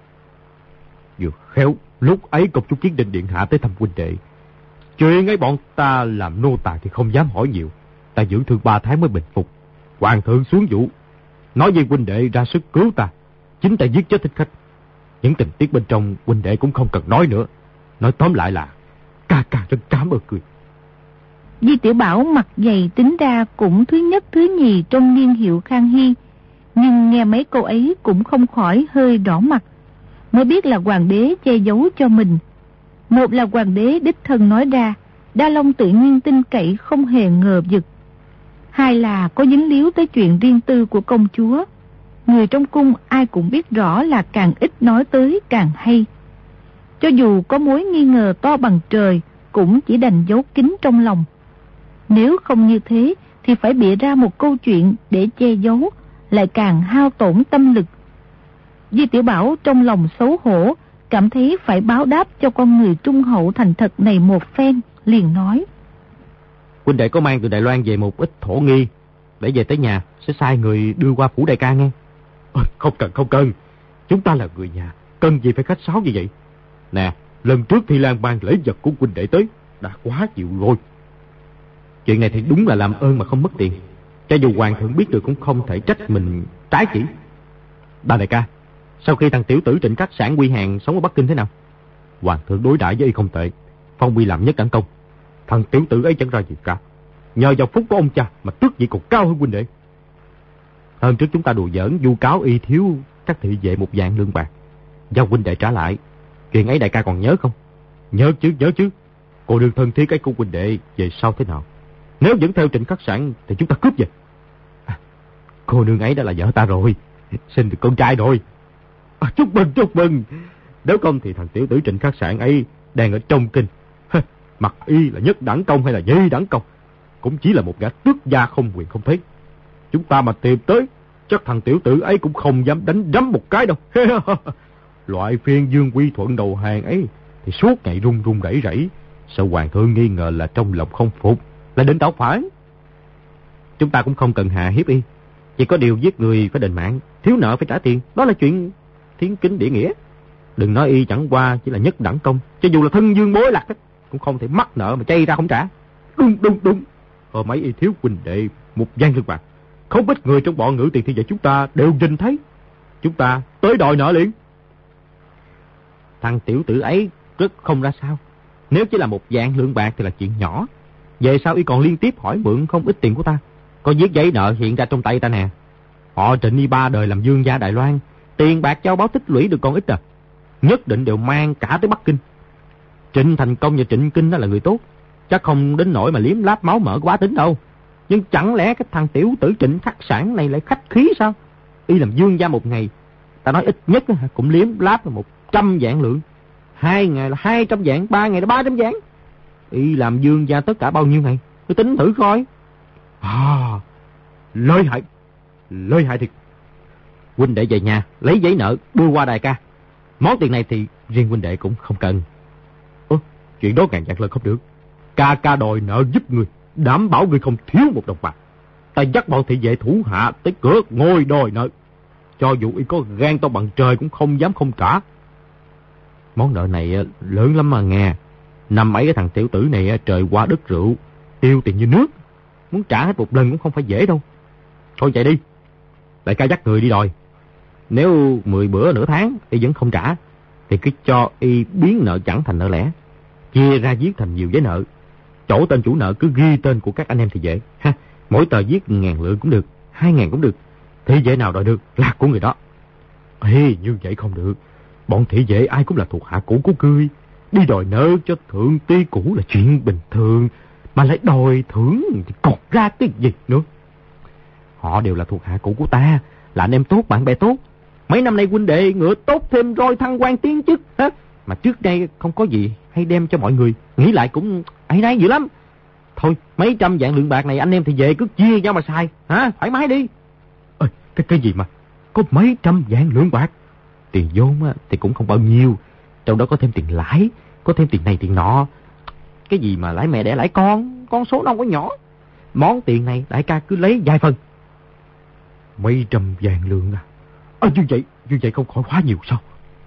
Vừa khéo lúc ấy công chúa Kiến Định điện hạ tới thăm huynh đệ. Chuyện ấy bọn ta làm nô tài thì không dám hỏi nhiều. Ta dưỡng thương ba tháng mới bình phục. Hoàng thượng xuống vụ, nói với huynh đệ ra sức cứu ta. Chính ta giết chết thích khách. Những tình tiết bên trong huynh đệ cũng không cần nói nữa. Nói tóm lại là ca ca rất cảm ơn cười. Di Tiểu Bảo mặt dày tính ra cũng thứ nhất thứ nhì trong niên hiệu Khang Hy, nhưng nghe mấy câu ấy cũng không khỏi hơi đỏ mặt, mới biết là hoàng đế che giấu cho mình. Một là hoàng đế đích thân nói ra, Đa Long tự nhiên tin cậy không hề ngờ vực. Hai là có dính líu tới chuyện riêng tư của công chúa. Người trong cung ai cũng biết rõ là càng ít nói tới càng hay. Cho dù có mối nghi ngờ to bằng trời, cũng chỉ đành giấu kín trong lòng. Nếu không như thế thì phải bịa ra một câu chuyện để che giấu, lại càng hao tổn tâm lực. Di Tiểu Bảo trong lòng xấu hổ, cảm thấy phải báo đáp cho con người trung hậu thành thật này một phen, liền nói: Huynh đệ có mang từ Đài Loan về một ít thổ nghi, để về tới nhà sẽ sai người đưa qua phủ đại ca nghe. Không cần, không cần. Chúng ta là người nhà, cần gì phải khách sáo như vậy? Nè, lần trước Thi Lan mang lễ vật của huynh đệ tới, đã quá chịu rồi. Chuyện này thì đúng là làm ơn mà không mất tiền. Cho dù hoàng thượng biết được cũng không thể trách mình trái chỉ. Ba đại ca, sau khi thằng tiểu tử Trịnh Khắc Sản quy hàng sống ở Bắc Kinh thế nào? Hoàng thượng đối đãi với y không tệ, phong y làm nhất đẳng công. Thằng tiểu tử ấy chẳng ra gì cả, nhờ vào phúc của ông cha mà tước vị còn cao hơn huynh đệ. Hôm trước chúng ta đùa giỡn vu cáo y thiếu các thị vệ một vạn lương bạc, giao huynh đệ trả lại. Chuyện ấy đại ca còn nhớ không? Nhớ chứ, nhớ chứ. Cô đương thân thiết ấy của huynh đệ về sau thế nào? Nếu vẫn theo Trịnh Khắc Sản thì chúng ta cướp về. À, cô nương ấy đã là vợ ta rồi, sinh được con trai rồi. À, chúc mừng, chúc mừng. Nếu không thì thằng tiểu tử Trịnh Khắc Sản ấy đang ở trong kinh. Mặc y là nhất đẳng công hay là nhị đẳng công, cũng chỉ là một gã tước gia không quyền không thế. Chúng ta mà tìm tới, chắc thằng tiểu tử ấy cũng không dám đánh đấm một cái đâu. Loại phiên dương quy thuận đầu hàng ấy thì suốt ngày run run rẩy rẩy, sợ hoàng thượng nghi ngờ là trong lòng không phục, là định tảo phải. Chúng ta cũng không cần hạ hiếp y, chỉ có điều giết người phải đền mạng, thiếu nợ phải trả tiền, đó là chuyện thiên kinh địa nghĩa. Đừng nói y chẳng qua chỉ là nhất đẳng công, cho dù là thân dương bối lạc cũng không thể mắc nợ mà chay ra không trả. Đúng, đúng, đúng. Hồi mấy y thiếu huynh đệ một vạn lương bạc, không ít người trong bọn ngự tiền thị vệ chúng ta đều nhìn thấy. Chúng ta tới đòi nợ liền. Thằng tiểu tử ấy rất không ra sao. Nếu chỉ là một vạn lượng bạc thì là chuyện nhỏ, về sau y còn liên tiếp hỏi mượn không ít tiền của ta. Có viết giấy nợ hiện ra trong tay ta nè. Họ Trịnh y ba đời làm vương gia Đài Loan, tiền bạc châu báu tích lũy được còn ít à, nhất định đều mang cả tới Bắc Kinh. Trịnh Thành Công và Trịnh Kinh đó là người tốt, chắc không đến nỗi mà liếm láp máu mỡ của bá tính đâu. Nhưng chẳng lẽ cái thằng tiểu tử Trịnh Khắc Sản này lại khách khí sao? Y làm vương gia một ngày, ta nói ít nhất cũng liếm láp là một trăm vạn lượng, hai ngày là hai trăm vạn, ba ngày là ba trăm vạn. Y làm vương gia tất cả bao nhiêu ngày? Tôi tính thử coi. À, lợi hại, lợi hại thiệt. Huynh đệ về nhà lấy giấy nợ đưa qua đại ca. Món tiền này thì riêng huynh đệ cũng không cần. Ơ, chuyện đó ngàn vạn lần không được. Ca ca đòi nợ giúp người, đảm bảo người không thiếu một đồng bạc. Ta dắt bọn thị vệ thủ hạ tới cửa ngồi đòi nợ, cho dù y có gan to bằng trời cũng không dám không trả. Món nợ này lớn lắm mà nghe. Năm ấy cái thằng tiểu tử này trời qua đất rượu, tiêu tiền như nước, muốn trả hết một lần cũng không phải dễ đâu. Thôi vậy đi, đại ca dắt người đi đòi. Nếu mười bữa nửa tháng y vẫn không trả thì cứ cho y biến nợ chẳng thành nợ lẻ, chia ra viết thành nhiều giấy nợ. Chỗ tên chủ nợ cứ ghi tên của các anh em thị vệ ha. Mỗi tờ viết ngàn lượng cũng được, hai ngàn cũng được. Thị vệ nào đòi được là của người đó. Ê, như vậy không được. Bọn thị vệ ai cũng là thuộc hạ cũ của ngươi, đi đòi nợ cho thượng ty cũ là chuyện bình thường, mà lại đòi thưởng thì cọt ra cái gì nữa. Họ đều là thuộc hạ cũ của ta, là anh em tốt, bạn bè tốt. Mấy năm nay huynh đệ ngựa tốt thêm roi thăng quan tiến chức ha. Mà trước đây không có gì hay đem cho mọi người, nghĩ lại cũng áy náy dữ lắm. Thôi mấy trăm vạn lượng bạc này anh em thì về cứ chia nhau mà xài hả, thoải mái đi. Ê, cái cái gì mà có mấy trăm vạn lượng bạc? Tiền vốn á, thì cũng không bao nhiêu, trong đó có thêm tiền lãi, có thêm tiền này tiền nọ. Cái gì mà lãi mẹ đẻ lãi con, con số đâu có nhỏ. Món tiền này đại ca cứ lấy vài phần. Mấy trăm vạn lượng à? À như vậy, như vậy không khỏi quá nhiều sao?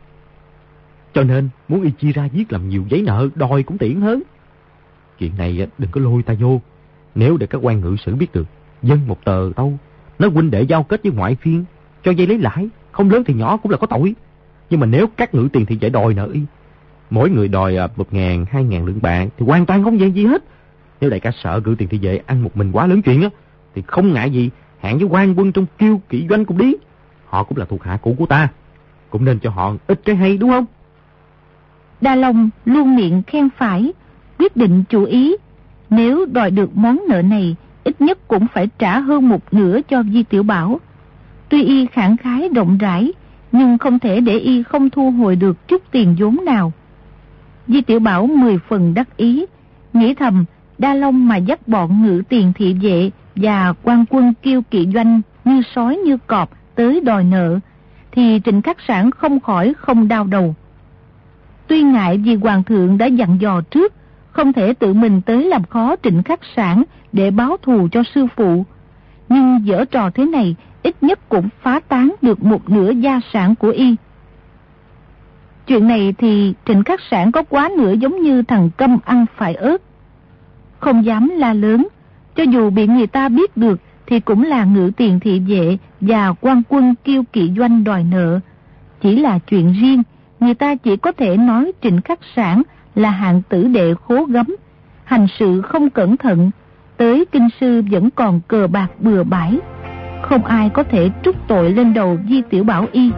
Cho nên muốn y chia ra viết làm nhiều giấy nợ đòi cũng tiện hơn. Chuyện này đừng có lôi ta vô. Nếu để các quan ngự sử biết được, dân một tờ tâu, nói huynh đệ giao kết với ngoại phiên, cho dây lấy lãi, không lớn thì nhỏ cũng là có tội. Nhưng mà nếu các ngự tiền thì phải đòi nợ y, mỗi người đòi một ngàn, hai ngàn lượng bạc thì hoàn toàn không về gì hết. Nếu đại ca sợ cử tiền thị vệ ăn một mình quá lớn chuyện á, thì không ngại gì hẹn với quan quân trong Kiêu Kỵ doanh cũng đi. Họ cũng là thuộc hạ cũ của ta, cũng nên cho họ ít cái hay, đúng không? Đa Long luôn miệng khen phải, quyết định chủ ý. Nếu đòi được món nợ này, ít nhất cũng phải trả hơn một nửa cho Di Tiểu Bảo. Tuy y khẳng khái rộng rãi, nhưng không thể để y không thu hồi được chút tiền vốn nào. Di Tiểu Bảo mười phần đắc ý, nghĩ thầm Đa Long mà dắt bọn ngự tiền thị vệ và quan quân Kiêu Kỵ doanh như sói như cọp tới đòi nợ, thì Trịnh Khắc Sản không khỏi không đau đầu. Tuy ngại vì hoàng thượng đã dặn dò trước, không thể tự mình tới làm khó Trịnh Khắc Sản để báo thù cho sư phụ, nhưng giở trò thế này ít nhất cũng phá tán được một nửa gia sản của y. Chuyện này thì Trịnh Khắc Sản có quá nửa giống như thằng câm ăn phải ớt, không dám la lớn. Cho dù bị người ta biết được thì cũng là ngự tiền thị vệ và quan quân Kiêu Kỵ doanh đòi nợ. Chỉ là chuyện riêng, người ta chỉ có thể nói Trịnh Khắc Sản là hạng tử đệ khố gấm, hành sự không cẩn thận, tới kinh sư vẫn còn cờ bạc bừa bãi. Không ai có thể trút tội lên đầu Di Tiểu Bảo y.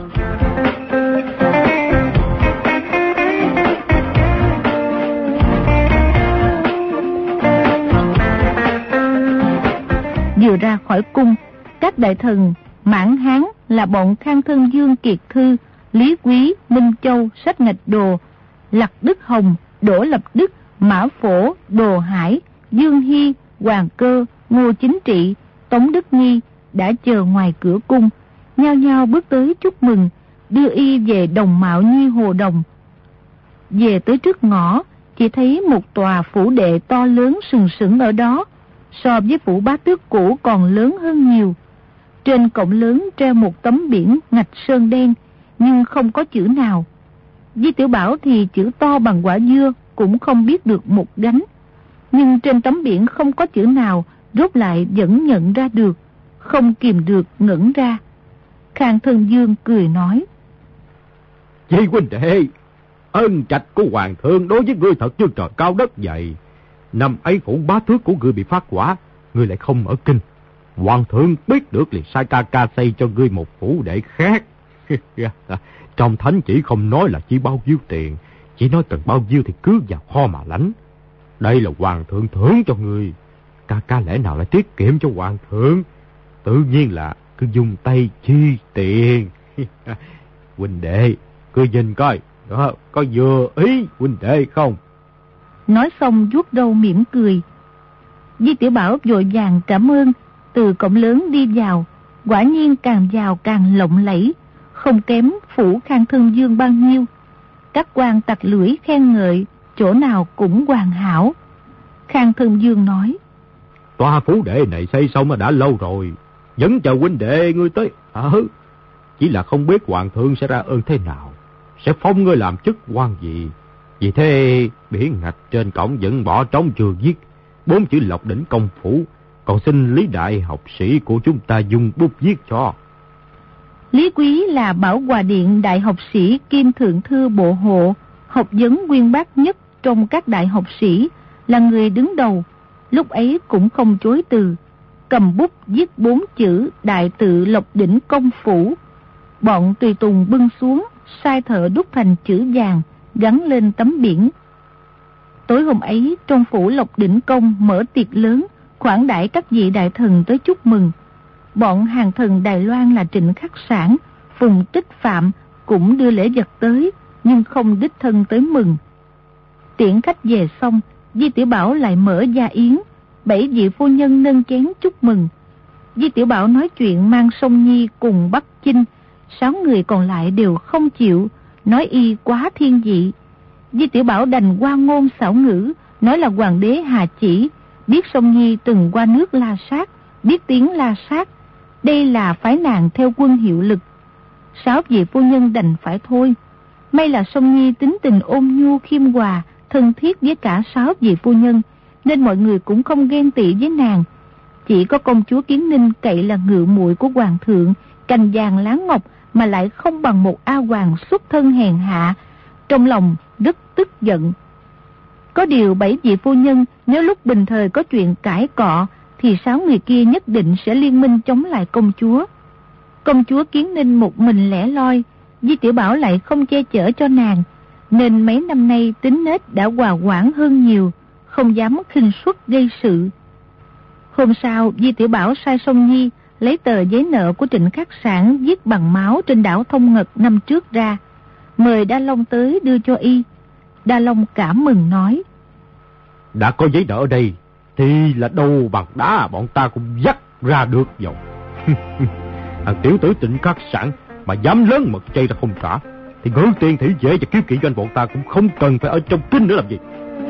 Vừa ra khỏi cung, các đại thần Mãn Hán là bọn Khang Thân Dương Kiệt Thư, Lý Quý, Minh Châu, Sách Ngạch Đồ, Lặc Đức Hồng, Đỗ Lập Đức, Mã Phổ, Đồ Hải, Dương Hy, Hoàng Cơ, Ngô Chính Trị, Tống Đức Nghi đã chờ ngoài cửa cung, nhao nhao bước tới chúc mừng, đưa y về Đồng Mạo Nhi Hồ Đồng. Về tới trước ngõ, chỉ thấy một tòa phủ đệ to lớn sừng sững ở đó, so với phủ Bá Tước cũ còn lớn hơn nhiều. Trên cổng lớn treo một tấm biển ngạch sơn đen, nhưng không có chữ nào. Di Tiểu Bảo thì chữ to bằng quả dưa cũng không biết được một gánh, nhưng trên tấm biển không có chữ nào, rốt lại vẫn nhận ra được, không kìm được ngẩn ra. Khang Thân Dương cười nói: Di huynh đệ, ân trạch của hoàng thượng đối với ngươi thật như trời cao đất dày. Năm ấy phủ Bá Tước của ngươi bị phát hỏa, ngươi lại không ở kinh. Hoàng thượng biết được liền sai ca ca xây cho ngươi một phủ đệ khác. Trong thánh chỉ không nói là chỉ bao nhiêu tiền, chỉ nói cần bao nhiêu thì cứ vào kho mà lãnh. Đây là hoàng thượng thưởng cho ngươi, ca ca lẽ nào lại tiết kiệm cho hoàng thượng? Tự nhiên là cứ dùng tay chi tiền. Huynh đệ, cứ nhìn coi, đó, có vừa ý huynh đệ không? Nói xong vuốt râu mỉm cười. Di Tiểu Bảo vội vàng cảm ơn, từ cổng lớn đi vào, quả nhiên càng vào càng lộng lẫy, không kém phủ Khang Thân Dương bao nhiêu. Các quan tặc lưỡi khen ngợi, chỗ nào cũng hoàn hảo. Khang Thân Dương nói: Tòa phủ đệ này xây xong đã lâu rồi, vẫn chờ huynh đệ ngươi tới ở. À, chỉ là không biết hoàng thượng sẽ ra ơn thế nào, sẽ phong ngươi làm chức quan gì. Vì thế biển ngạch trên cổng vẫn bỏ trống chưa viết bốn chữ Lộc Đỉnh Công Phủ, còn xin Lý đại học sĩ của chúng ta dùng bút viết cho. Lý Quý là Bảo Hòa Điện đại học sĩ kim thượng thư bộ hộ, học vấn uyên bác nhất trong các đại học sĩ, là người đứng đầu, lúc ấy cũng không chối từ, cầm bút viết bốn chữ đại tự Lộc Đỉnh Công Phủ. Bọn tùy tùng bưng xuống, sai thợ đúc thành chữ vàng, gắn lên tấm biển. Tối hôm ấy, trong phủ Lộc Đỉnh Công mở tiệc lớn, khoản đãi các vị đại thần tới chúc mừng. Bọn hàng thần Đài Loan là Trịnh Khắc Sản, Phùng Tích Phạm cũng đưa lễ vật tới, nhưng không đích thân tới mừng. Tiễn khách về xong, Di Tiểu Bảo lại mở gia yến, bảy vị phu nhân nâng chén chúc mừng. Di Tiểu Bảo nói chuyện mang Song Nhi cùng Bắc Chinh, sáu người còn lại đều không chịu, nói y quá thiên vị. Di Tiểu Bảo đành qua ngôn xảo ngữ, nói là hoàng đế hà chỉ, biết Song Nhi từng qua nước La Sát, biết tiếng La Sát, đây là phái nàng theo quân hiệu lực. Sáu vị phu nhân đành phải thôi. May là Song Nhi tính tình ôn nhu khiêm hòa, thân thiết với cả sáu vị phu nhân, nên mọi người cũng không ghen tị với nàng. Chỉ có công chúa Kiến Ninh cậy là ngự muội của hoàng thượng, cành vàng lá ngọc, mà lại không bằng một A Hoàng xuất thân hèn hạ, trong lòng rất tức giận. Có điều bảy vị phu nhân nếu lúc bình thời có chuyện cãi cọ thì sáu người kia nhất định sẽ liên minh chống lại công chúa. Công chúa Kiến Ninh một mình lẻ loi, Di Tiểu Bảo lại không che chở cho nàng, nên mấy năm nay tính nết đã hòa quản hơn nhiều, không dám khinh suất gây sự. Hôm sau, Di Tiểu Bảo sai Song Nhi lấy tờ giấy nợ của Trịnh Khắc Sản viết bằng máu trên đảo Thông Ngật năm trước ra, mời Đa Long tới đưa cho y. Đa Long cảm mừng nói: đã có giấy nợ ở đây thì là đâu bằng đá bọn ta cũng dắt ra được rồi. Thằng tiểu tử Trịnh Khắc Sản mà dám lớn mật chay ra không trả thì Ngữ Tiên Thủy Dễ và Kiếp Kỵ Doanh bọn ta cũng không cần phải ở trong kinh nữa làm gì.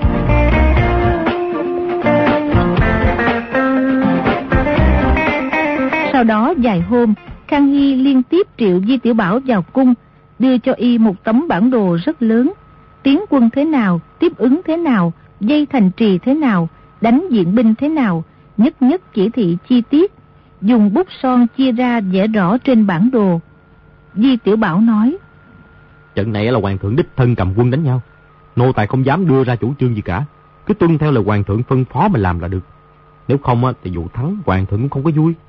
Sau đó vài hôm, Khang Hy liên tiếp triệu Di Tiểu Bảo vào cung, đưa cho y một tấm bản đồ rất lớn, tiến quân thế nào, tiếp ứng thế nào, dây thành trì thế nào, đánh viện binh thế nào, nhất nhất chỉ thị chi tiết, dùng bút son chia ra vẽ rõ trên bản đồ. Di Tiểu Bảo nói: trận này là hoàng thượng đích thân cầm quân đánh nhau, nô tài không dám đưa ra chủ trương gì cả, cứ tuân theo lời hoàng thượng phân phó mà làm là được. Nếu không thì dụ thắng hoàng thượng cũng không có vui.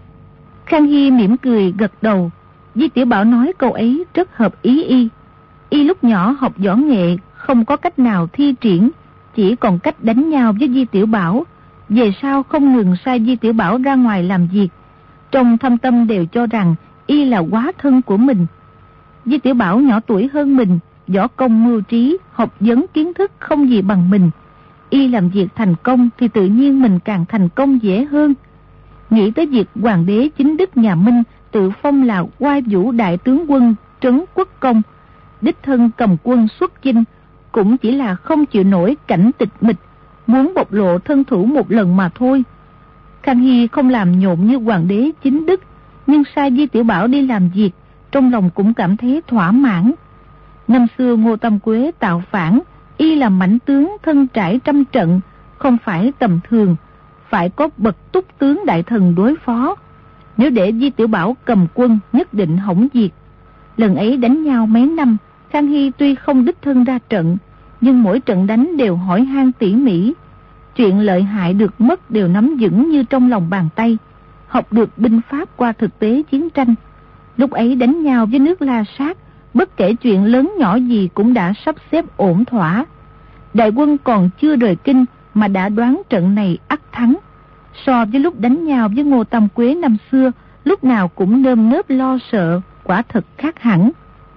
Khang Hy mỉm cười gật đầu. Di Tiểu Bảo nói câu ấy rất hợp ý y. Y lúc nhỏ học võ nghệ, không có cách nào thi triển, chỉ còn cách đánh nhau với Di Tiểu Bảo. Về sau không ngừng sai Di Tiểu Bảo ra ngoài làm việc, trong thâm tâm đều cho rằng y là quá thân của mình. Di Tiểu Bảo nhỏ tuổi hơn mình, võ công mưu trí, học vấn kiến thức không gì bằng mình. Y làm việc thành công thì tự nhiên mình càng thành công dễ hơn. Nghĩ tới việc hoàng đế chính đức nhà Minh tự phong là Oai Vũ đại tướng quân trấn quốc công, đích thân cầm quân xuất chinh, cũng chỉ là không chịu nổi cảnh tịch mịch, muốn bộc lộ thân thủ một lần mà thôi. Khang Hy không làm nhộn như hoàng đế chính đức, nhưng sai Di Tiểu Bảo đi làm việc, trong lòng cũng cảm thấy thỏa mãn. Năm xưa Ngô Tam Quế tạo phản, y là mãnh tướng thân trải trăm trận, không phải tầm thường, phải có bậc túc tướng đại thần đối phó. Nếu để Di Tiểu Bảo cầm quân nhất định hỏng việc. Lần ấy đánh nhau mấy năm, Khang Hy tuy không đích thân ra trận, nhưng mỗi trận đánh đều hỏi han tỉ mỉ. Chuyện lợi hại được mất đều nắm vững như trong lòng bàn tay, học được binh pháp qua thực tế chiến tranh. Lúc ấy đánh nhau với nước La Sát, bất kể chuyện lớn nhỏ gì cũng đã sắp xếp ổn thỏa. Đại quân còn chưa rời kinh mà đã đoán trận này ắt thắng. So với lúc đánh nhau với Ngô Tam Quế năm xưa, lúc nào cũng nơm nớp lo sợ, quả thật khác hẳn.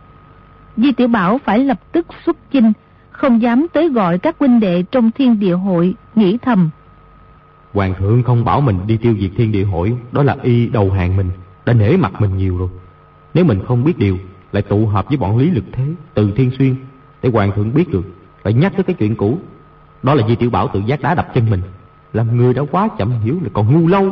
Di Tiểu Bảo phải lập tức xuất chinh, không dám tới gọi các huynh đệ trong Thiên Địa Hội, nghĩ thầm: hoàng thượng không bảo mình đi tiêu diệt Thiên Địa Hội, đó là y đầu hàng mình, đã nể mặt mình nhiều rồi. Nếu mình không biết điều, lại tụ hợp với bọn Lý Lực Thế, Từ Thiên Xuyên, để hoàng thượng biết được, lại nhắc tới cái chuyện cũ, đó là Di Tiểu Bảo tự giác đá đập chân mình. Làm người đã quá chậm hiểu lại còn ngu lâu.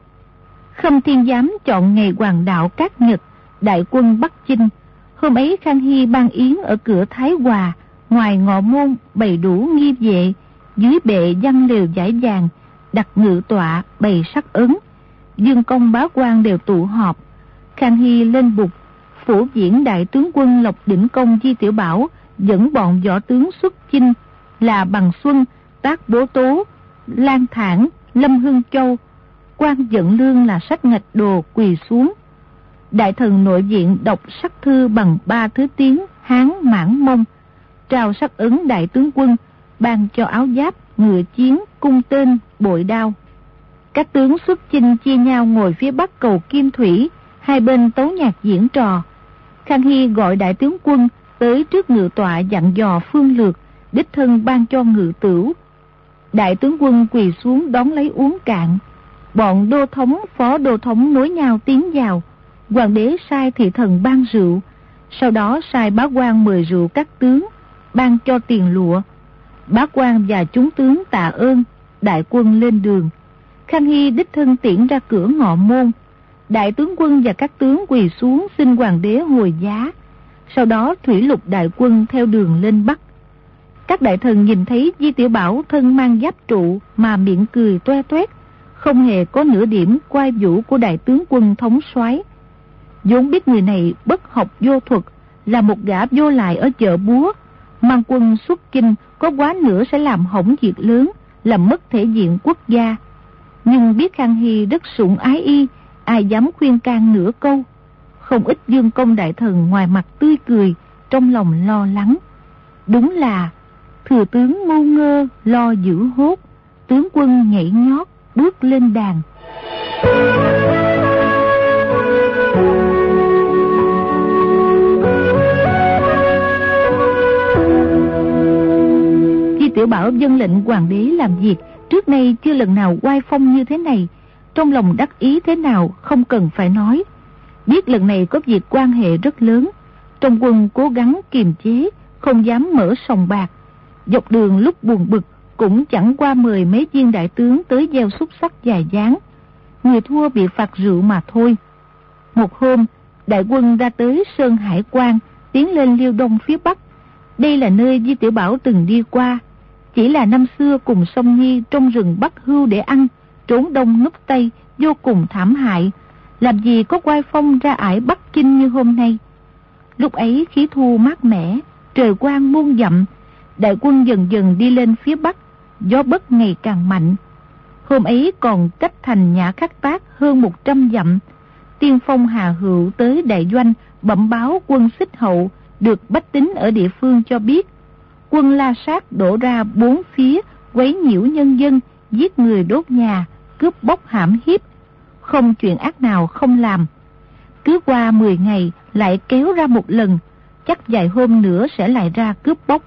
Khâm Thiên Giám chọn ngày hoàng đạo Cát Nhật, đại quân Bắc chinh. Hôm ấy Khang Hy ban yến ở cửa Thái Hòa, ngoài ngọ môn bày đủ nghi vệ, dưới bệ văn lều dải vàng, đặt ngự tọa bày sắc ấn. Dương công bá quan đều tụ họp. Khang Hy lên bục, phổ diễn đại tướng quân Lộc Đỉnh Công Di Tiểu Bảo dẫn bọn võ tướng xuất chinh là Bằng Xuân, Tác Bố Tố, Lan Thản, Lâm Hưng Châu. Quan Dận Lương là Sách Ngạch Đồ quỳ xuống. Đại thần nội viện đọc sắc thư bằng ba thứ tiếng Hán, Mãn, Mông, trao sắc ấn đại tướng quân, ban cho áo giáp, ngựa chiến, cung tên, bội đao. Các tướng xuất chinh chia nhau ngồi phía bắc cầu Kim Thủy, hai bên tấu nhạc diễn trò. Khang Hy gọi đại tướng quân tới trước ngự tọa dặn dò phương lược, đích thân ban cho ngự tửu. Đại tướng quân quỳ xuống đón lấy uống cạn. Bọn đô thống, phó đô thống nối nhau tiến vào. Hoàng đế sai thị thần ban rượu, sau đó sai bá quan mời rượu các tướng, ban cho tiền lụa. Bá quan và chúng tướng tạ ơn, đại quân lên đường. Khang Hy đích thân tiễn ra cửa ngọ môn. Đại tướng quân và các tướng quỳ xuống xin hoàng đế hồi giá. Sau đó thủy lục đại quân theo đường lên Bắc. Các đại thần nhìn thấy Di Tiểu Bảo thân mang giáp trụ mà miệng cười toe toét, không hề có nửa điểm quai vũ của đại tướng quân thống soái. vốn biết người này bất học vô thuật, là một gã vô lại ở chợ búa, Mang quân xuất chinh có quá nữa sẽ làm hỏng việc lớn, làm mất thể diện quốc gia. Nhưng biết Khang Hy rất sủng ái y, ai dám khuyên can nửa câu. Không ít dương công đại thần ngoài mặt tươi cười, trong lòng lo lắng. Đúng là thừa tướng ngu ngơ lo giữ hốt, tướng quân nhảy nhót bước lên đàn. Di Tiểu Bảo vâng lệnh hoàng đế làm việc, trước nay chưa lần nào oai phong như thế này, trong lòng đắc ý thế nào không cần phải nói. Biết lần này có việc quan hệ rất lớn, trong quân cố gắng kiềm chế, không dám mở sòng bạc. Dọc đường lúc buồn bực cũng chẳng qua mời mấy viên đại tướng tới gieo xúc sắc dài dáng. Người thua bị phạt rượu mà thôi. Một hôm, đại quân ra tới Sơn Hải Quan, tiến lên Liêu Đông phía Bắc. Đây là nơi Di Tiểu Bảo từng đi qua. Chỉ là năm xưa cùng Song Nhi trong rừng bắt hươu để ăn, trốn đông núp tây, vô cùng thảm hại. Làm gì có oai phong ra ải Bắc Kinh như hôm nay. Lúc ấy khí thu mát mẻ, trời quang muôn dặm, đại quân dần dần đi lên phía Bắc, gió Bất ngày càng mạnh. Hôm ấy còn cách thành Nhã Khắc Tác hơn một trăm dặm. Tiên phong Hà Hữu tới đại doanh bẩm báo quân Xích Hậu, được bách tính ở địa phương cho biết. Quân La Sát đổ ra bốn phía, quấy nhiễu nhân dân, giết người đốt nhà, cướp bóc hãm hiếp. Không chuyện ác nào không làm. Cứ qua mười ngày lại kéo ra một lần, chắc vài hôm nữa sẽ lại ra cướp bóc.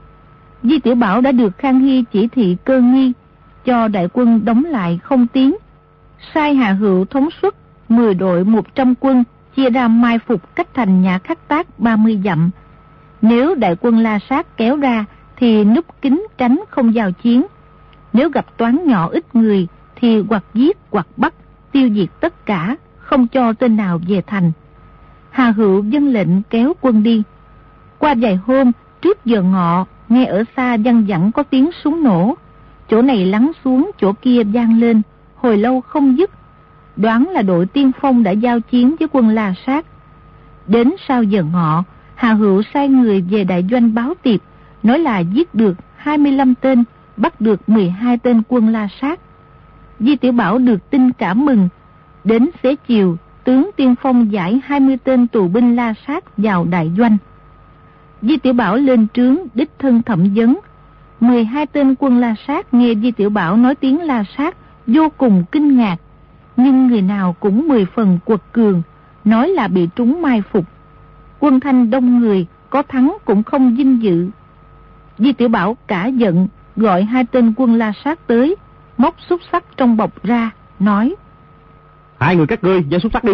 Di Tiểu Bảo đã được Khang Hy chỉ thị cơ nghi, cho đại quân đóng lại không tiến. Sai Hà Hữu thống suất mười đội một trăm quân, chia ra mai phục cách thành Nhã Khắc Tác ba mươi dặm. Nếu đại quân La Sát kéo ra thì núp kín tránh không giao chiến. Nếu gặp toán nhỏ ít người thì hoặc giết hoặc bắt, tiêu diệt tất cả, không cho tên nào về thành. Hà Hữu vâng lệnh kéo quân đi. Qua vài hôm, trước giờ ngọ, nghe ở xa văng vẳng có tiếng súng nổ. Chỗ này lắng xuống, chỗ kia vang lên, hồi lâu không dứt. Đoán là đội tiên phong đã giao chiến với quân La Sát. Đến sau giờ ngọ, Hà Hữu sai người về đại doanh báo tiệp, nói là giết được hai mươi lăm tên, bắt được mười hai tên quân La Sát. Di Tiểu Bảo được tin cảm mừng. Đến xế chiều, tướng tiên phong giải hai mươi tên tù binh La Sát vào đại doanh. Di Tiểu Bảo lên trướng đích thân thẩm vấn. mười hai tên quân La Sát nghe Di Tiểu Bảo nói tiếng La Sát vô cùng kinh ngạc, nhưng người nào cũng mười phần quật cường, nói là bị trúng mai phục. Quân Thanh đông người, có thắng cũng không vinh dự. Di Tiểu Bảo cả giận, gọi hai tên quân La Sát tới, móc xúc sắc trong bọc ra, nói: Hai người các ngươi gieo xúc sắc đi.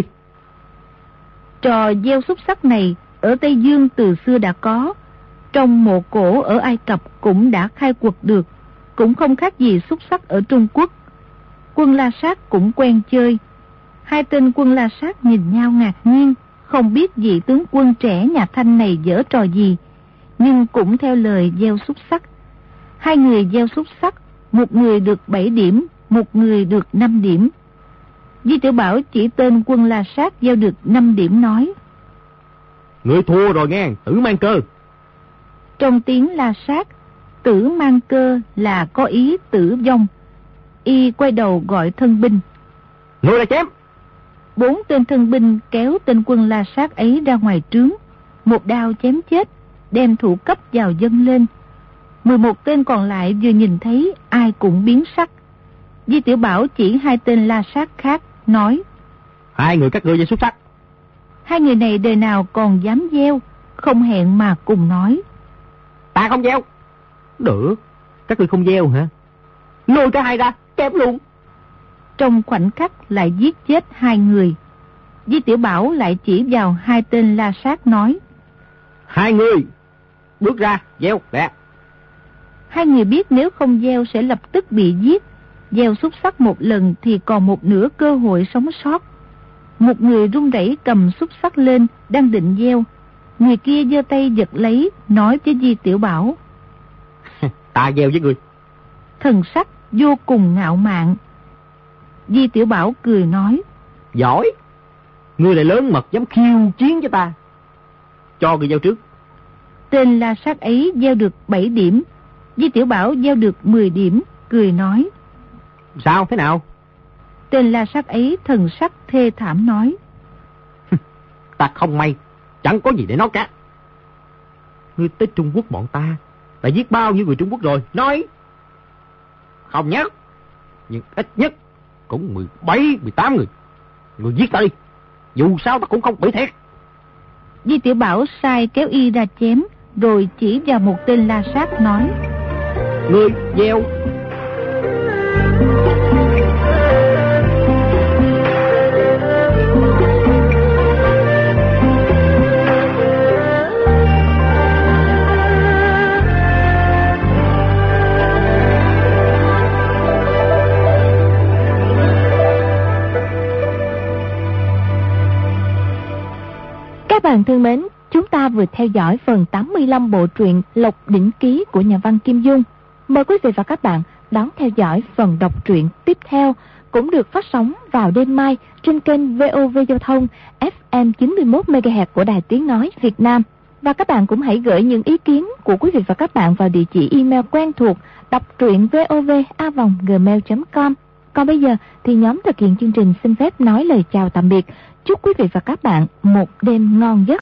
Trò gieo xúc sắc này ở Tây Dương từ xưa đã có, trong mộ cổ ở Ai Cập cũng đã khai quật được, cũng không khác gì xúc sắc ở Trung Quốc. Quân La Sát cũng quen chơi. Hai tên quân La Sát nhìn nhau ngạc nhiên, không biết vị tướng quân trẻ nhà Thanh này giở trò gì, nhưng cũng theo lời gieo xúc sắc. Hai người gieo xúc sắc, một người được bảy điểm, một người được năm điểm. Di Tiểu Bảo chỉ tên quân La Sát gieo được năm điểm nói: Người thua rồi nghe, Tử Mang Cơ. Trong tiếng La Sát, Tử Mang Cơ là có ý tử vong. Y quay đầu gọi thân binh: Lùi ra chém. Bốn tên thân binh kéo tên quân La Sát ấy ra ngoài trướng, một đao chém chết, đem thủ cấp vào dâng lên. Mười một tên còn lại vừa nhìn thấy ai cũng biến sắc. Di Tiểu Bảo chỉ hai tên La Sát khác, nói: Hai người các ngươi gieo xúc sắc. Hai người này đời nào còn dám gieo, không hẹn mà cùng nói: Ta không gieo. Được, các ngươi không gieo hả? Lôi cả hai ra, chém luôn. Trong khoảnh khắc lại giết chết hai người. Di Tiểu Bảo lại chỉ vào hai tên La Sát nói: Hai người, bước ra, gieo, lẹ. Hai người biết nếu không gieo sẽ lập tức bị giết. Gieo xúc sắc một lần thì còn một nửa cơ hội sống sót. Một người run rẩy cầm xúc sắc lên, đang định gieo. Người kia giơ tay giật lấy, nói với Di Tiểu Bảo: Ta gieo với ngươi. Thần sắc vô cùng ngạo mạn. Di Tiểu Bảo cười nói: Giỏi, ngươi lại lớn mật dám khiêu chiến với ta. Cho người gieo trước. Tên la sát ấy gieo được bảy điểm, Di Tiểu Bảo gieo được mười điểm, cười nói. Sao thế nào? Tên la sát ấy thần sắc thê thảm nói. Ta không may, chẳng có gì để nói cả. Ngươi tới Trung Quốc bọn ta đã giết bao nhiêu người Trung Quốc rồi? Nói. Không nhớ, nhưng ít nhất cũng mười bảy, mười tám người. Ngươi giết ta đi, dù sao ta cũng không bị thiệt. Di Tiểu Bảo sai kéo y ra chém, rồi chỉ vào một tên la sát nói. Ngươi gieo. Các bạn thân mến, chúng ta vừa theo dõi phần tám mươi lăm bộ truyện Lộc Đỉnh Ký của nhà văn Kim Dung. Mời quý vị và các bạn đón theo dõi phần đọc truyện tiếp theo, cũng được phát sóng vào đêm mai trên kênh vê o vê Giao thông ép em chín mươi mốt mê ga héc của Đài Tiếng Nói Việt Nam. Và các bạn cũng hãy gửi những ý kiến của quý vị và các bạn vào địa chỉ email quen thuộc đọc truyện vov a vòng gmail chấm com. Còn bây giờ thì nhóm thực hiện chương trình xin phép nói lời chào tạm biệt. Chúc quý vị và các bạn một đêm ngon giấc.